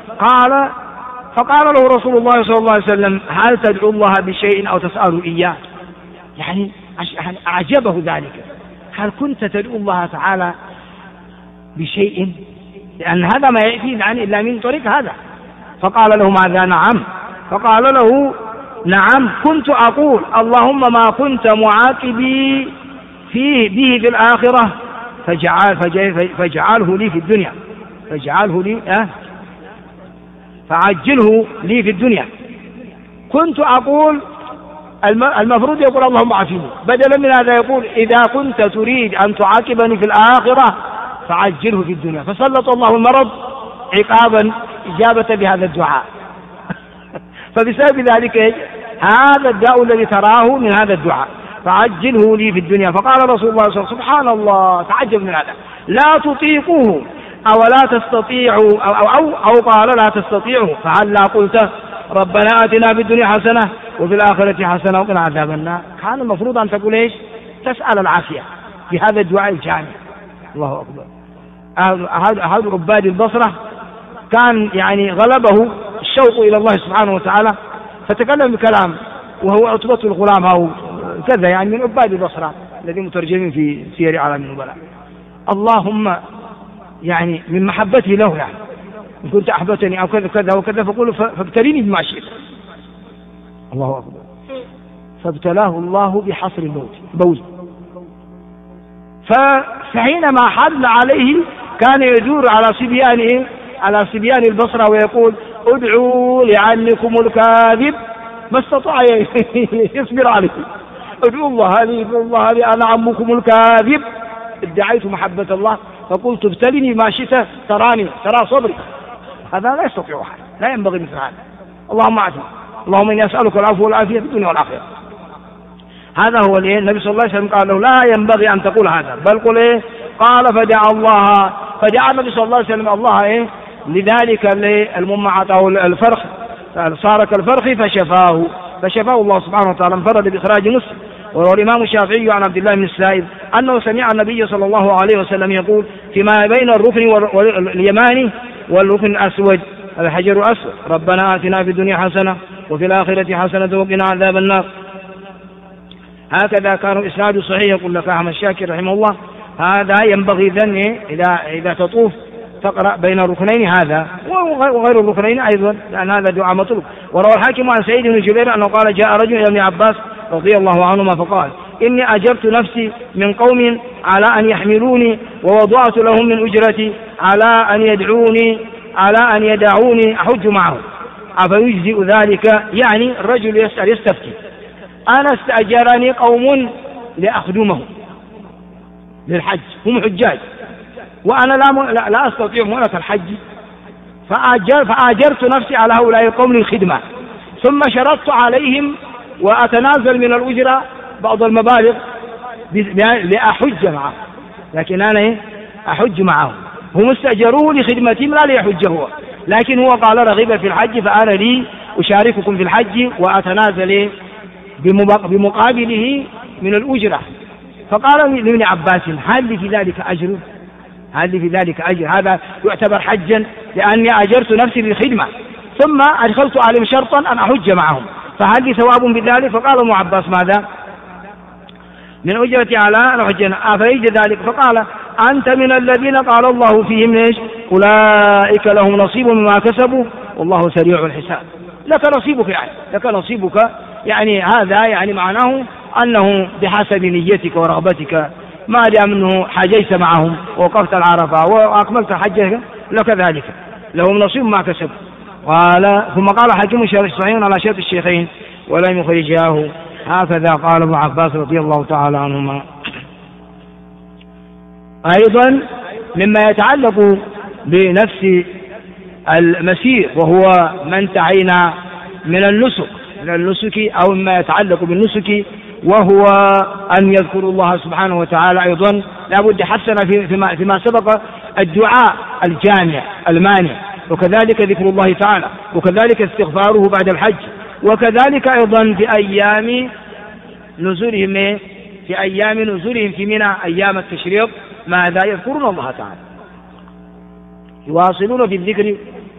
فقال له رسول الله صلى الله عليه وسلم هل تدعو الله بشيء أو تسأل إياه؟ يعني أعجبه ذلك، هل كنت تدعو الله تعالى بشيء؟ لأن هذا ما يأتي إلا من طريق هذا. فقال له ماذا؟ نعم. فقال له نعم كنت أقول اللهم ما كنت معاقبي به في الآخرة فاجعله لي في الدنيا، فعجله لي في الدنيا. كنت أقول المفروض يقول اللهم عافيني، بدلا من هذا يقول إذا كنت تريد أن تعاقبني في الآخرة فعجله في الدنيا، فسلط الله المرض عقابا إجابة بهذا الدعاء. فبسبب ذلك هذا الداء الذي تراه من هذا الدعاء، فعجله لي في الدنيا. فقال رسول الله صلى الله عليه وسلم سبحان الله، تعجب من هذا، لا تطيقوه أو لا تستطيعوا أو قال لا تستطيعوا، فهل لا قلت ربنا آتنا في الدنيا حسنة وفي الآخرة حسنة وقنا عذاب النار؟ كان المفروض أن تقول إيش؟ تسأل العافية في هذا الدعاء الجامع. الله أكبر. أحد عباد البصرة كان يعني غلبه الشوق إلى الله سبحانه وتعالى، فتكلم بكلام وهو عتبة الغلام أو كذا، يعني من عباد البصرة الذين مترجمين في سير أعلام النبلاء، اللهم يعني من محبته له، يعني إن كنت أحبتني أو كذا كذا وكذا فقول فابتليني بما شئت. الله أكبر. فابتلاه الله بحصر الموت. فحينما حل عليه كان يدور على صبيان البصرة ويقول ادعوا لعمكم الكاذب، ما استطاع يصبر عليه. ادعوا الله لي أنا عمكم الكاذب، ادعيت محبة الله فقلت ابتلني ما شئت ترى صبري. هذا لا يستطيع أحد، لا ينبغي مثل هذا. اللهم عافنا، اللهم إني أسألك العفو والعافية في الدنيا والآخرة. هذا هو النبي صلى الله عليه وسلم قال له لا ينبغي أن تقول هذا، بل قل قال فدعا النبي صلى الله عليه وسلم الله لذلك الممعط أو الفرخ، صار كالفرخ فشفاه الله سبحانه وتعالى. انفرد بإخراج مسلم. وروى الإمام الشافعي عن عبد الله بن السائب أنه سمع النبي صلى الله عليه وسلم يقول فيما بين الركن اليماني والركن الأسود الحجر الأسود ربنا آتنا في الدنيا حسنة وفي الآخرة حسنة وقنا عذاب النار. هكذا كان إسناد صحيح. يقول لك أحمد الشاكر رحمه الله هذا ينبغي ذن إذا تطوف تقرأ بين الركنين هذا وغير الركنين أيضا، لأن هذا دعاء مطلوب. وروى الحاكم عن سعيد بن جبير أنه قال جاء رجل إلى ابن عباس رضي الله عنهما فقال إني أجبت نفسي من قوم على أن يحملوني ووضعت لهم من أجرتي على أن يدعوني على أن يدعوني أحج معهم أفيجزئ ذلك؟ يعني الرجل يسأل يستفتي، أنا استأجرني قوم لأخدمهم للحج، هم حجاج وأنا لا أستطيع مؤنة الحج، فآجرت نفسي على هؤلاء القوم للخدمة، ثم شرطت عليهم وأتنازل من الأجرة بعض المبالغ لأحج معهم، لكن أنا أحج معهم، هم استأجروه لخدمتهم لا ليحج هو، لكن هو قال رغب في الحج فأنا لي أشارككم في الحج وأتنازل بمقابله من الأجرة. فقال لابن عباس هل لي في ذلك أجر؟ هل لي في ذلك أجر؟ هذا يعتبر حجا لأني أجرت نفسي للخدمة ثم أدخلت عليهم شرطا أن أحج معهم، فهل لي ثواب بذلك؟ فقال ابن عباس ماذا؟ من أجرتي على أن أحج أفيجزئ ذلك؟ فقال أنت من الذين قال الله فيهم ايش؟ أولئك لهم نصيب مما كسبوا والله سريع الحساب. لك نصيبك لك نصيبك، يعني هذا يعني معناه أنه بحسب نيتك ورغبتك، ما دام أنه حجيت معهم ووقفت العرفة وأكملت حجك لك ذلك، لهم نصيب ما كسبوا. ثم قال حكيم صحيح على شرط الشيخين ولم يخرجاه، هكذا قال ابن عباس رضي الله تعالى عنهما. أيضا مما يتعلق بنفس المسير وهو ما انتهينا من النسك أو مما يتعلق بالنسك وهو أن يذكروا الله سبحانه وتعالى. أيضا لا بد حسنا فيما سبق الدعاء الجامع المانع، وكذلك ذكر الله تعالى، وكذلك استغفاره بعد الحج، وكذلك أيضا في أيام نزولهم في منى أيام التشريق ماذا؟ يذكرون الله تعالى، يواصلون في الذكر.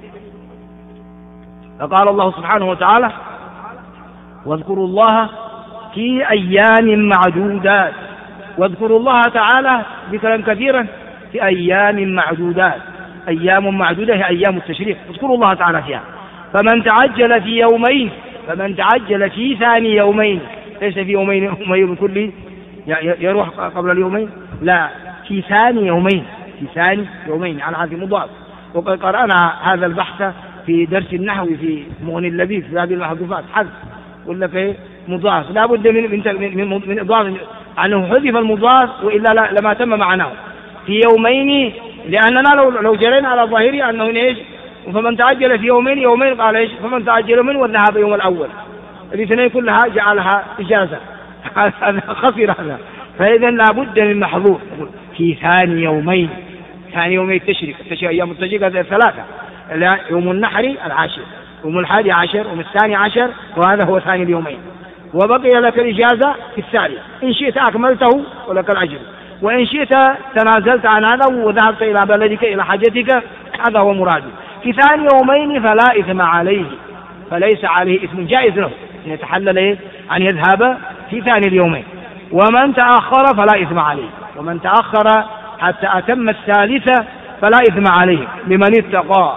فقال الله سبحانه وتعالى واذكروا الله في أيام معدودات، واذكروا الله تعالى ذكرا كثيرا في أيام معدودات، أيام معدودة هي أيام التشريق، اذكروا الله تعالى فيها. فمن تعجل في يومين، فمن تعجل في ثاني يومين، ليس في يوم كله يروح قبل اليومين، لا، في ثاني يومين على هذه مضاف. وقد قرأنا هذا البحث في درس النحو في مغني اللبيب في هذه المحذوفات، حذف ولا في مضاف، لا بد من إضافة عنه، حذف المضاف وإلا لما تم معناه في يومين، لأننا لو جرينا على ظاهره أنه إيش؟ فمن تعجل في يومين قال إيش؟ فمن تعجل منه والذهاب يوم الأول، الاثنين كلها جعلها إجازة هذا خسر هذا. فإذا لا بد من محظوظ في ثاني يومين التشريق، أيام التشريق هذه ثلاثة، يوم النحر العاشر، يوم الحادي عشر، يوم الثاني عشر، وهذا هو ثاني اليومين. وبقي لك الإجازة في الثالث، إن شئت أكملته ولك الأجر، وإن شئت تنازلت عن هذا وذهبت إلى بلدك إلى حاجتك، هذا هو مراده. في ثاني يومين فلا إثم عليه، فليس عليه إثم، جائز له أن يتحلل أن يذهب في ثاني اليومين. ومن تأخر فلا إثم عليه، ومن تأخر حتى أتم الثالثة فلا إثم عليه لمن اتقى.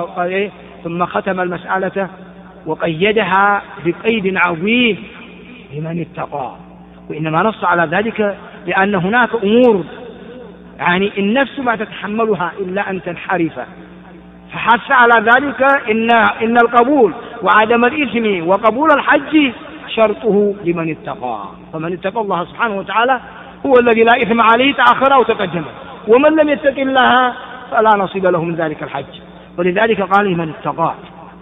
ثم ختم المسألة وقيدها بقيد عظيم لمن اتقى، وإنما نص على ذلك لأن هناك أمور يعني النفس ما تتحملها إلا أن تنحرف، فحث على ذلك إن القبول وعدم الإثم وقبول الحج شرطه لمن اتقى. فمن اتقى الله سبحانه وتعالى هو الذي لا إثم عليه تأخر أو تقدم، ومن لم يتق الله فلا نصيب له من ذلك الحج. ولذلك قال لمن اتقى.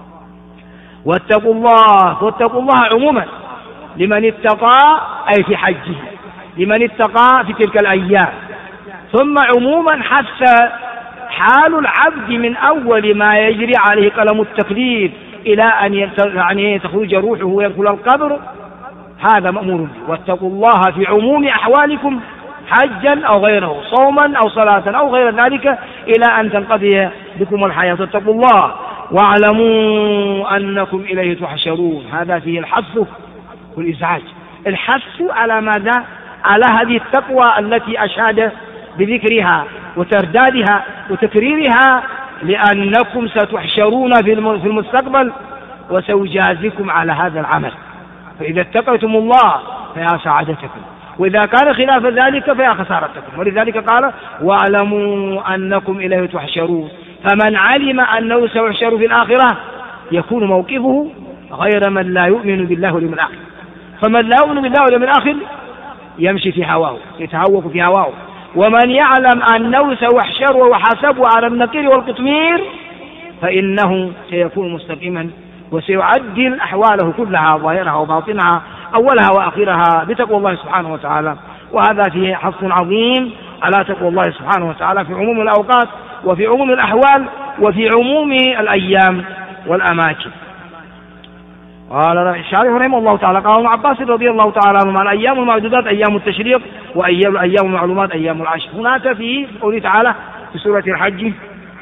واتقوا الله عموما لمن اتقى أي في حجه، لمن اتقى في تلك الأيام. ثم عموما حتى حال العبد من أول ما يجري عليه قلم التكليف إلى أن تخرج روحه ويدخل القبر، هذا مأمور به. واتقوا الله في عموم أحوالكم حجا أو غيره، صوما أو صلاة أو غير ذلك، إلى أن تنقضي بكم الحياة. اتقوا الله واعلموا أنكم إليه تحشرون. هذا فيه الحث والإزعاج، الحث على ماذا؟ على هذه التقوى التي أشاد بذكرها وتردادها وتكريرها، لأنكم ستحشرون في المستقبل وسيجازيكم على هذا العمل. فإذا اتقيتم الله فيا سعادتكم، وإذا كان خلاف ذلك فيا خسارتكم. ولذلك قال واعلموا أنكم إليه تحشرون. فمن علم أنه سيحشر في الآخرة يكون موقفه غير من لا يؤمن بالله واليوم الآخر. فمن لا يؤمن بالله واليوم الآخر يمشي في هواه، يتهوك في هواه. ومن يعلم أنه سيحشر وحسبه على النقير والقطمير فإنه سيكون مستقيما وسيعدل أحواله كلها، ظاهرها وباطنها، أولها وآخرها، بتقوى الله سبحانه وتعالى. وهذا فيه حث عظيم على تقوى الله سبحانه وتعالى في عموم الأوقات وفي عموم الأحوال وفي عموم الأيام والأماكن. قال الشارح رحمه الله تعالى قال ابن عباس رضي الله تعالى عنهما الأيام المعدودات أيام التشريق وأيام المعلومات أيام العشر. هناك في قوله تعالى في سورة الحج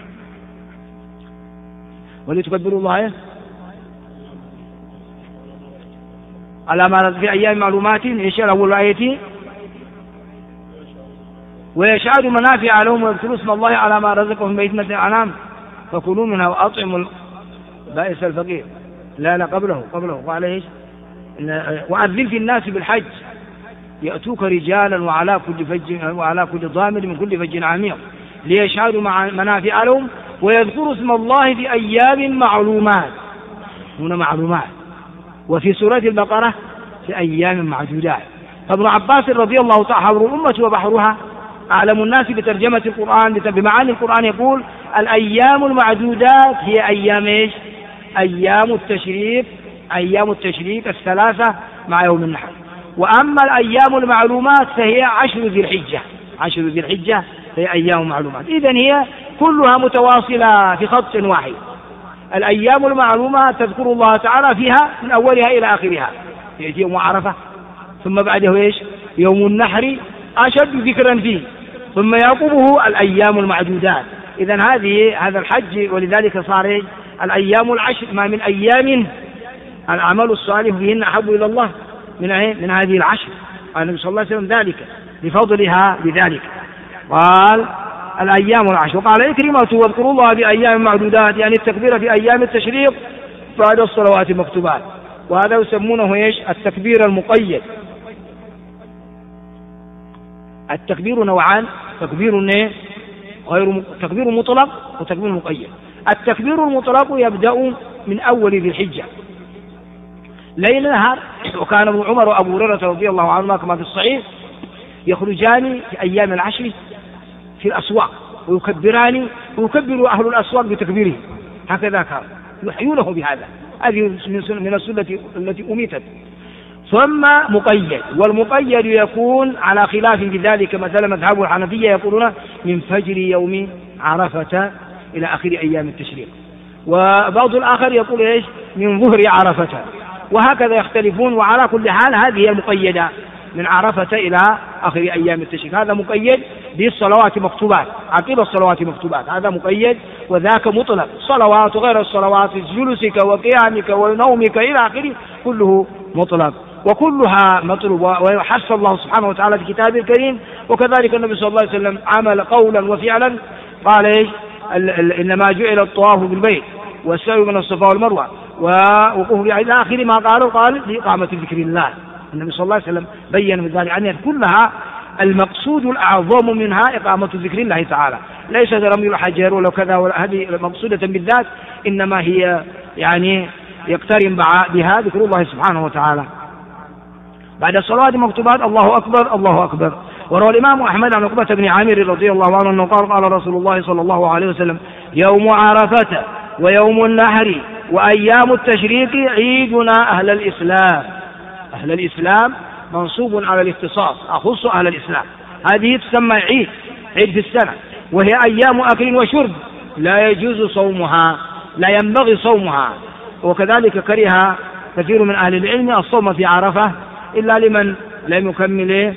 ولتكبروا الله على ما في أيام معلومات. إيش الأول آية ويشهد منافع لهم ويذكروا اسم الله على ما رزقهم من بهيمة الأنعام فكلوا منها وأطعموا البائس الفقير. لا قبله قال ايش وأذن في الناس بالحج يأتوك رجالا وعلى كل ضامر من كل فج عميق ليشهدوا منافع لهم ويذكروا اسم الله في أيام معلومات. هنا معلومات. وفي سورة البقرة في أيام معدودات. فابن عباس رضي الله تعالى حبر الأمة وبحرها أعلم الناس بترجمة القرآن بمعاني القرآن يقول الأيام المعدودات هي أيام ايش؟ أيام التشريق الثلاثة مع يوم النحر. وأما الأيام المعلومات فهي 10 ذي الحجة هي أيام معلومات. إذن هي كلها متواصلة في خط واحد. الأيام المعلومات تذكر الله تعالى فيها من أولها إلى آخرها. يأتي يوم عرفة ثم بعده ايش؟ يوم النحر أشد ذكرا فيه ثم يعقبه الأيام المعدودات. إذن هذا الحج ولذلك صار الأيام العشر ما من أيام العمل الصالح فيهن أحب إلى الله من هذه العشر. قال النبي صلى الله عليه وسلم ذلك لفضلها بذلك. قال الأيام العشر. وقال إكرمة واذكروا الله بأيام معدودات يعني التكبير في أيام التشريق بعد الصلوات المكتوبات. وهذا يسمونه ايش؟ التكبير المقيد. التكبير نوعان تكبير مطلق وتكبير مقيد. التكبير المطلق يبدأ من أول ذي الحجة ليل نهار. وكان ابن عمر وأبو هريرة رضي الله عنهما كما في الصحيح يخرجان في أيام العشر في الأسواق ويكبر أهل الأسواق بتكبيره. هكذا كان يحيونه بهذا. هذه من السنة التي أميتت. ثم مقيد. والمقيد يكون على خلاف بذلك مثلا مذهب الحنفية يقولون من فجر يوم عرفة إلى آخر أيام التشريق. وبعض الآخر يقول إيش؟ من ظهر عرفة. وهكذا يختلفون. وعلى كل حال هذه هي المقيدة من عرفة إلى آخر أيام التشريق. هذا مقيد بالصلوات مكتوبات عقب الصلوات مكتوبات. هذا مقيد وذاك مطلق. صلوات وغير الصلوات جلوسك وقيامك ونومك إلى آخره كله مطلق وكلها مطلوب. وحث الله سبحانه وتعالى في كتابه الكريم. وكذلك النبي صلى الله عليه وسلم عمل قولا وفعلا. قال ايش؟ إنما جعل الطواف بالبيت والسعي من الصفا والمروة ووقوف إلى آخر ما قال لإقامة ذكر الله. النبي صلى الله عليه وسلم بين من ذلك أن كلها المقصود الأعظم منها إقامة ذكر الله تعالى. ليس رمي الحجر ولو كذا هذه مقصودة بالذات إنما هي يعني يقترن بها ذكر الله سبحانه وتعالى. بعد الصلاة مكتوبات الله أكبر الله أكبر. وروى الإمام أحمد عن عقبة بن عامر رضي الله عنه أنه قال رسول الله صلى الله عليه وسلم يوم عرفة ويوم النحر وأيام التشريق عيدنا أهل الإسلام. أهل الإسلام منصوب على الاختصاص أخص أهل الإسلام. هذه تسمى عيد في السنة وهي أيام أكل وشرب لا يجوز صومها لا ينبغي صومها. وكذلك كره كثير من أهل العلم الصوم في عرفة إلا لمن لم يكمل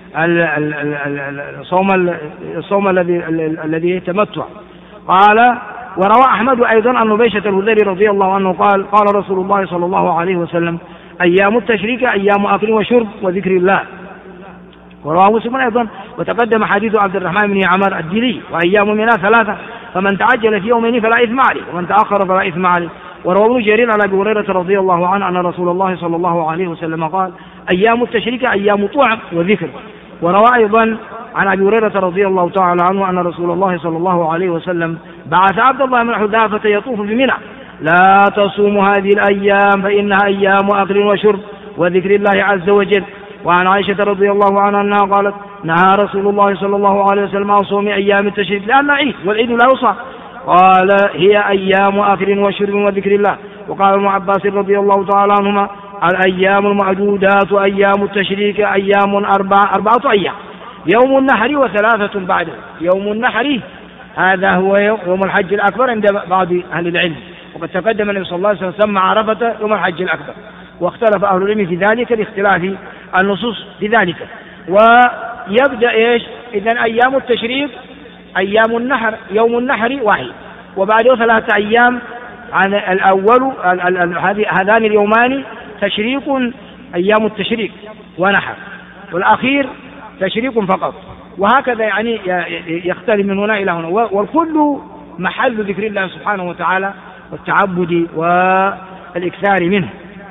الصوم الذي تمتع. قال وروى أحمد أيضا عن نبيشة الهذلي رضي الله عنه قال رسول الله صلى الله عليه وسلم أيام التشريك أيام أكل وشرب وذكر الله. ورواه مسلم أيضا وتقدم حديث عبد الرحمن بن عمر الديلي وأيام منها 3 فمن تعجل في يومين فلا إثم عليه ومن تأخر فلا إثم عليه. وروى ابن جرير عن أبي هريرة رضي الله عنه أن رسول الله صلى الله عليه وسلم قال أيام التشريك أيام طعم وذكر. وروى أيضا عن أبي هريرة رضي الله تعالى عنه أن رسول الله صلى الله عليه وسلم بعث عبد الله بن حذافة يطوف بمنى: لا تصوموا هذه الأيام فإنها أيام أكل وشرب وذكر الله عز وجل. وعن عائشة رضي الله عنها أنها قالت: نهى رسول الله صلى الله عليه وسلم عن صوم أيام التشريك لأن عيد والعيد لا يصام، قال: هي أيام أكل وشرب وذكر الله. وقال ابن عباس رضي الله تعالى عنهما: الأيام المعدودات أيام التشريك أيام أربعة أيام: يوم النحر وثلاثة بعده. يوم النحر هذا هو يوم الحج الأكبر عند بعض أهل العلم، وقد تقدم النبي صلى الله عليه وسلم سمى عرفة يوم الحج الأكبر، واختلف أهل العلم في ذلك لاختلاف النصوص في ذلك. ويبدأ إذن أيام التشريق أيام النحر، يوم النحر واحد، وبعده 3 أيام عن الأول هذان اليومان تشريق أيام التشريق ونحر، والأخير تشريق فقط، وهكذا يعني يختلف من هنا إلى هنا، والكل محل ذكر الله سبحانه وتعالى والتعبد والإكثار منه.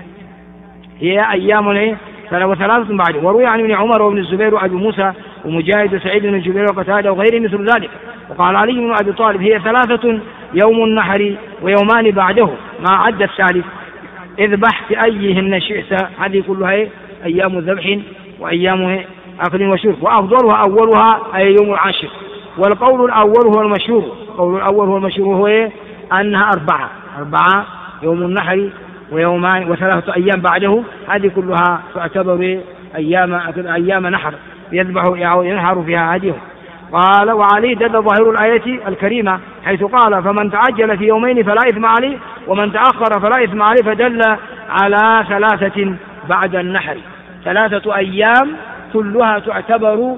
هي أيام وثلاثة بعد. وروي عن ابن عمر وابن الزبير وأبي موسى ومجاهد وسعيد بن الجبير وقتادة وغيره مثل ذلك. وقال علي بن أبي طالب: هي 3: يوم النحر ويومان بعده ما عد الثالث، اذبح في أيهن شئت. هذه كلها أيام ذبح وأيام أكل وشرب، وأفضلها أولها أي يوم العاشر. والقول الأول هو المشهور، القول الأول هو المشهور، هو أنها 4 يوم النحر ويومان و3 أيام بعده. هذه كلها تعتبر أيام نحر ينحر فيها هديه. قال: وعليه دل ظاهر الآية الكريمة حيث قال: فمن تعجل في يومين فلا إثم عليه ومن تأخر فلا إثم عليه، فدل على 3 بعد النحر. 3 أيام كلها تعتبر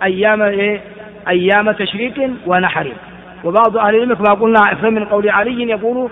أيام تشريك ونحر. وبعض أهل العلم كما قلنا أكثر من قول علي يقول: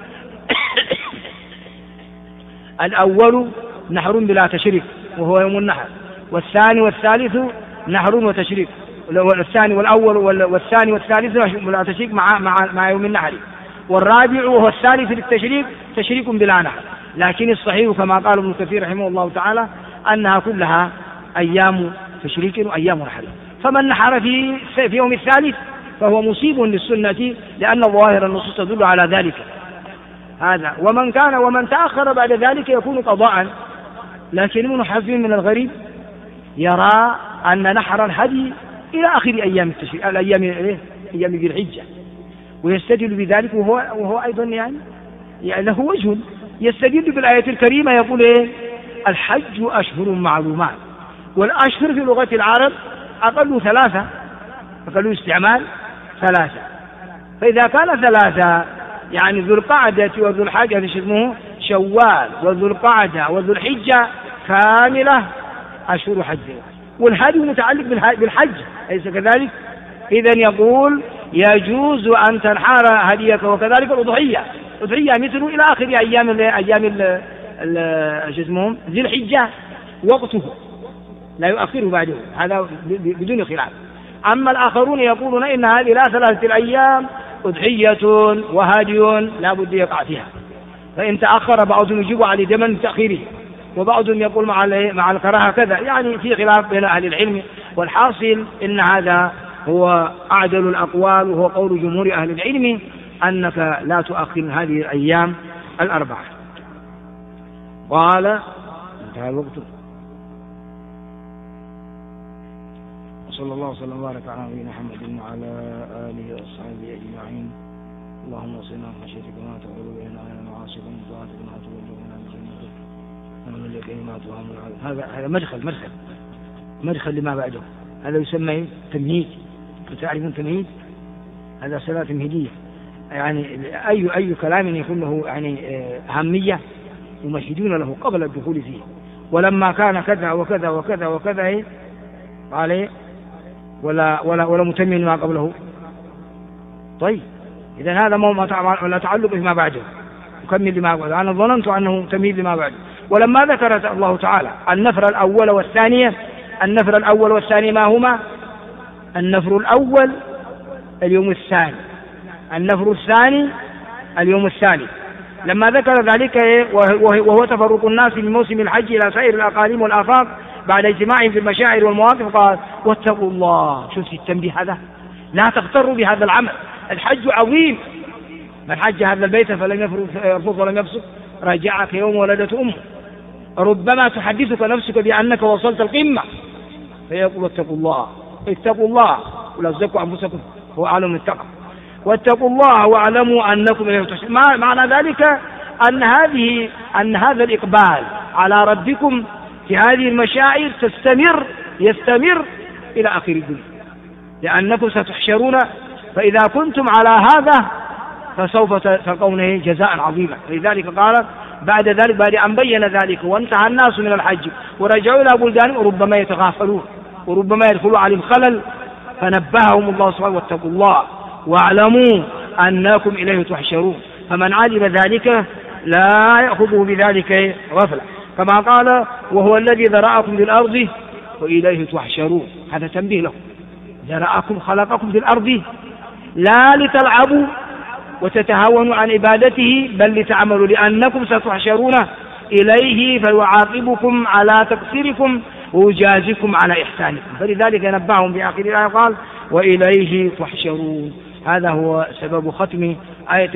الأول نحر بلا تشريك وهو يوم النحر، والثاني والثالث نحر وتشريك، والثاني والأول والثاني والثالث بلا تشريك مع يوم النحر، والرابع وهو الثالث للتشريك تشريك بلا نحر. لكن الصحيح كما قال ابن كثير رحمه الله تعالى أنها كلها أيام تشريك وأيام نحر. فمن نحر في يوم الثالث فهو مصيب للسنة، لأن ظواهر النصوص تدل على ذلك. هذا ومن تأخر بعد ذلك يكون قضاء. لكن ابن حزم من الغريب يرى أن نحر الهدي إلى آخر أيام التشريق، أيام ذي الحجة، ويستدل بذلك، وهو أيضا يعني له وجه. يستدل بالآية الكريمة يقول: الحج أشهر معلومات، والأشهر في لغة العرب أقل 3، أقل استعمال 3. فإذا كان 3 يعني ذو القعدة وذو الحجة شوال وذو القعدة وذو الحجة كاملة أشهر حج، والهدي متعلق بالحج أليس كذلك؟ إذن يقول: يجوز أن تنحر هديك، وكذلك الأضحية مثل إلى آخر أيام ذي الحجة وقته لا يؤخره بعده، هذا بدون خلاف. أما الآخرون يقولون إن هذه لا 3 الأيام أضحية وهدي لا بد يقع فيها، فإن تأخر بعضهم يجيب على زمن تأخيره، وبعضهم يقول مع الكراهة كذا، يعني في خلاف بين أهل العلم. والحاصل إن هذا هو أعدل الأقوال، وهو قول جمهور أهل العلم أنك لا تؤخر هذه الأيام 4. قال: انتهى الوقت. صلى الله وسلم وبارك على نبينا محمد وعلى آله وصحبه أجمعين. اللهم صلنا خشيتك ما تقول بين معاصيك وطاعتك ما تبلغنا بجنتك ومن اليقين ما تهون. هذا مدخل لما بعده. هذا يسمى تمهيد. تعرفون تمهيد؟ هذا صلاة تمهيدية، يعني أي كلام يكون له يعني أهمية يمهدون له قبل الدخول فيه. ولما كان كذا وكذا وكذا وكذا قال ولا متمم ما قبله. طيب إذا هذا لا تعلق بما بعده، يكمل لما بعده. أنا ظننت أنه تمهيد لما بعده. ولما ذكر الله تعالى النفر الأول والثانية، النفر الأول والثاني ما هما؟ النفر الأول اليوم الثاني، النفر الثاني اليوم الثالث. لما ذكر ذلك وهو تفرق الناس من موسم الحج إلى سائر الأقاليم والآفاق بعد اجتماعهم في المشاعر والمواقف قال واتقوا الله. شوف التنبيه هذا، لا تغتروا بهذا العمل، الحج عظيم. من حج هذا البيت فلم يرفض ولم يفسق رجعك يوم ولدت أمه. ربما تحدثك نفسك بأنك وصلت القمة فيقول واتقوا الله، اتقوا الله ولا تزكوا أنفسكم هو أعلم من التقوى، واتقوا الله واعلموا أنكم إليه تحشرون. معنى ذلك أن هذا الإقبال على ربكم في هذه المشاعر يستمر إلى آخر الدنيا، لأنكم ستحشرون. فإذا كنتم على هذا فسوف تلقون جزاء عظيما. لذلك قال بعد ذلك، بعد أن بين ذلك وانتهى الناس من الحج ورجعوا إلى بلدانهم ربما يتغافلون وربما يدخلوا عليهم خلل، فنبههم الله سبحانه واتقوا الله واعلموا أنكم إليه تحشرون. فمن علم ذلك لا يأخذه بذلك غفلة، كما قال وهو الذي ذرأكم للأرض وإليه تحشرون. هذا تنبيه له، ذرأكم خلقكم في الأرض لا لتلعبوا وتتهاونوا عن عبادته بل لتعملوا، لأنكم ستحشرون إليه فيعاقبكم على تقصيركم ويجازيكم على إحسانكم. فلذلك نبههم في آخر الآية قال وإليه تحشرون. هذا هو سبب ختم آية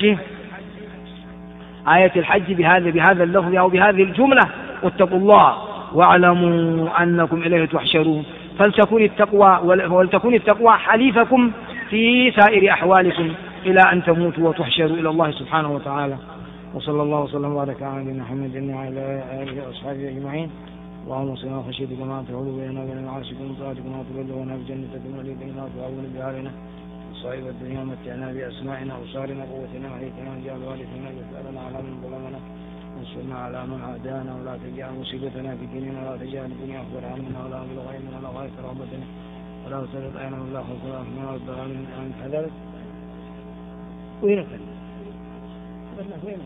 الحج بهذا اللفظ أو بهذه الجملة واتقوا الله واعلموا أنكم إليه تحشرون. ولتكن التقوى حليفكم في سائر أحوالكم إلى أن تموتوا وتحشروا إلى الله سبحانه وتعالى. وصلى الله وسلم وبارك على نبينا محمد وعلى آله وأصحابه أجمعين. اللهم صل على خشيتك ما تحول بيننا وبين معاصيك وطاعتك ما تبلغنا بجنتك ونريدنا وتعاون بأهلنا صاحب الدنيا متعنا بأسمائنا وصارنا قوتنا وحيتنا وجعل وارثنا واسألنا على من ظلمنا وانصرنا على من عادانا ولا تجعل مصيبتنا في ديننا ولا تجعل الدنيا أكبر همنا ولا مبلغ علمنا ولا غاية رغبتنا ولا تسلط علينا ولا خوف رحمنا رب العالمين أنت حذرت. وينك؟ وينك؟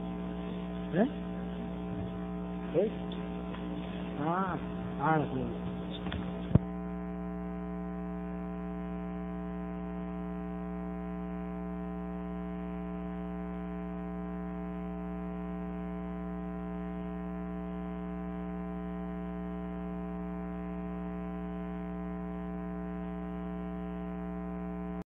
ها؟ كيف؟ عانك الله.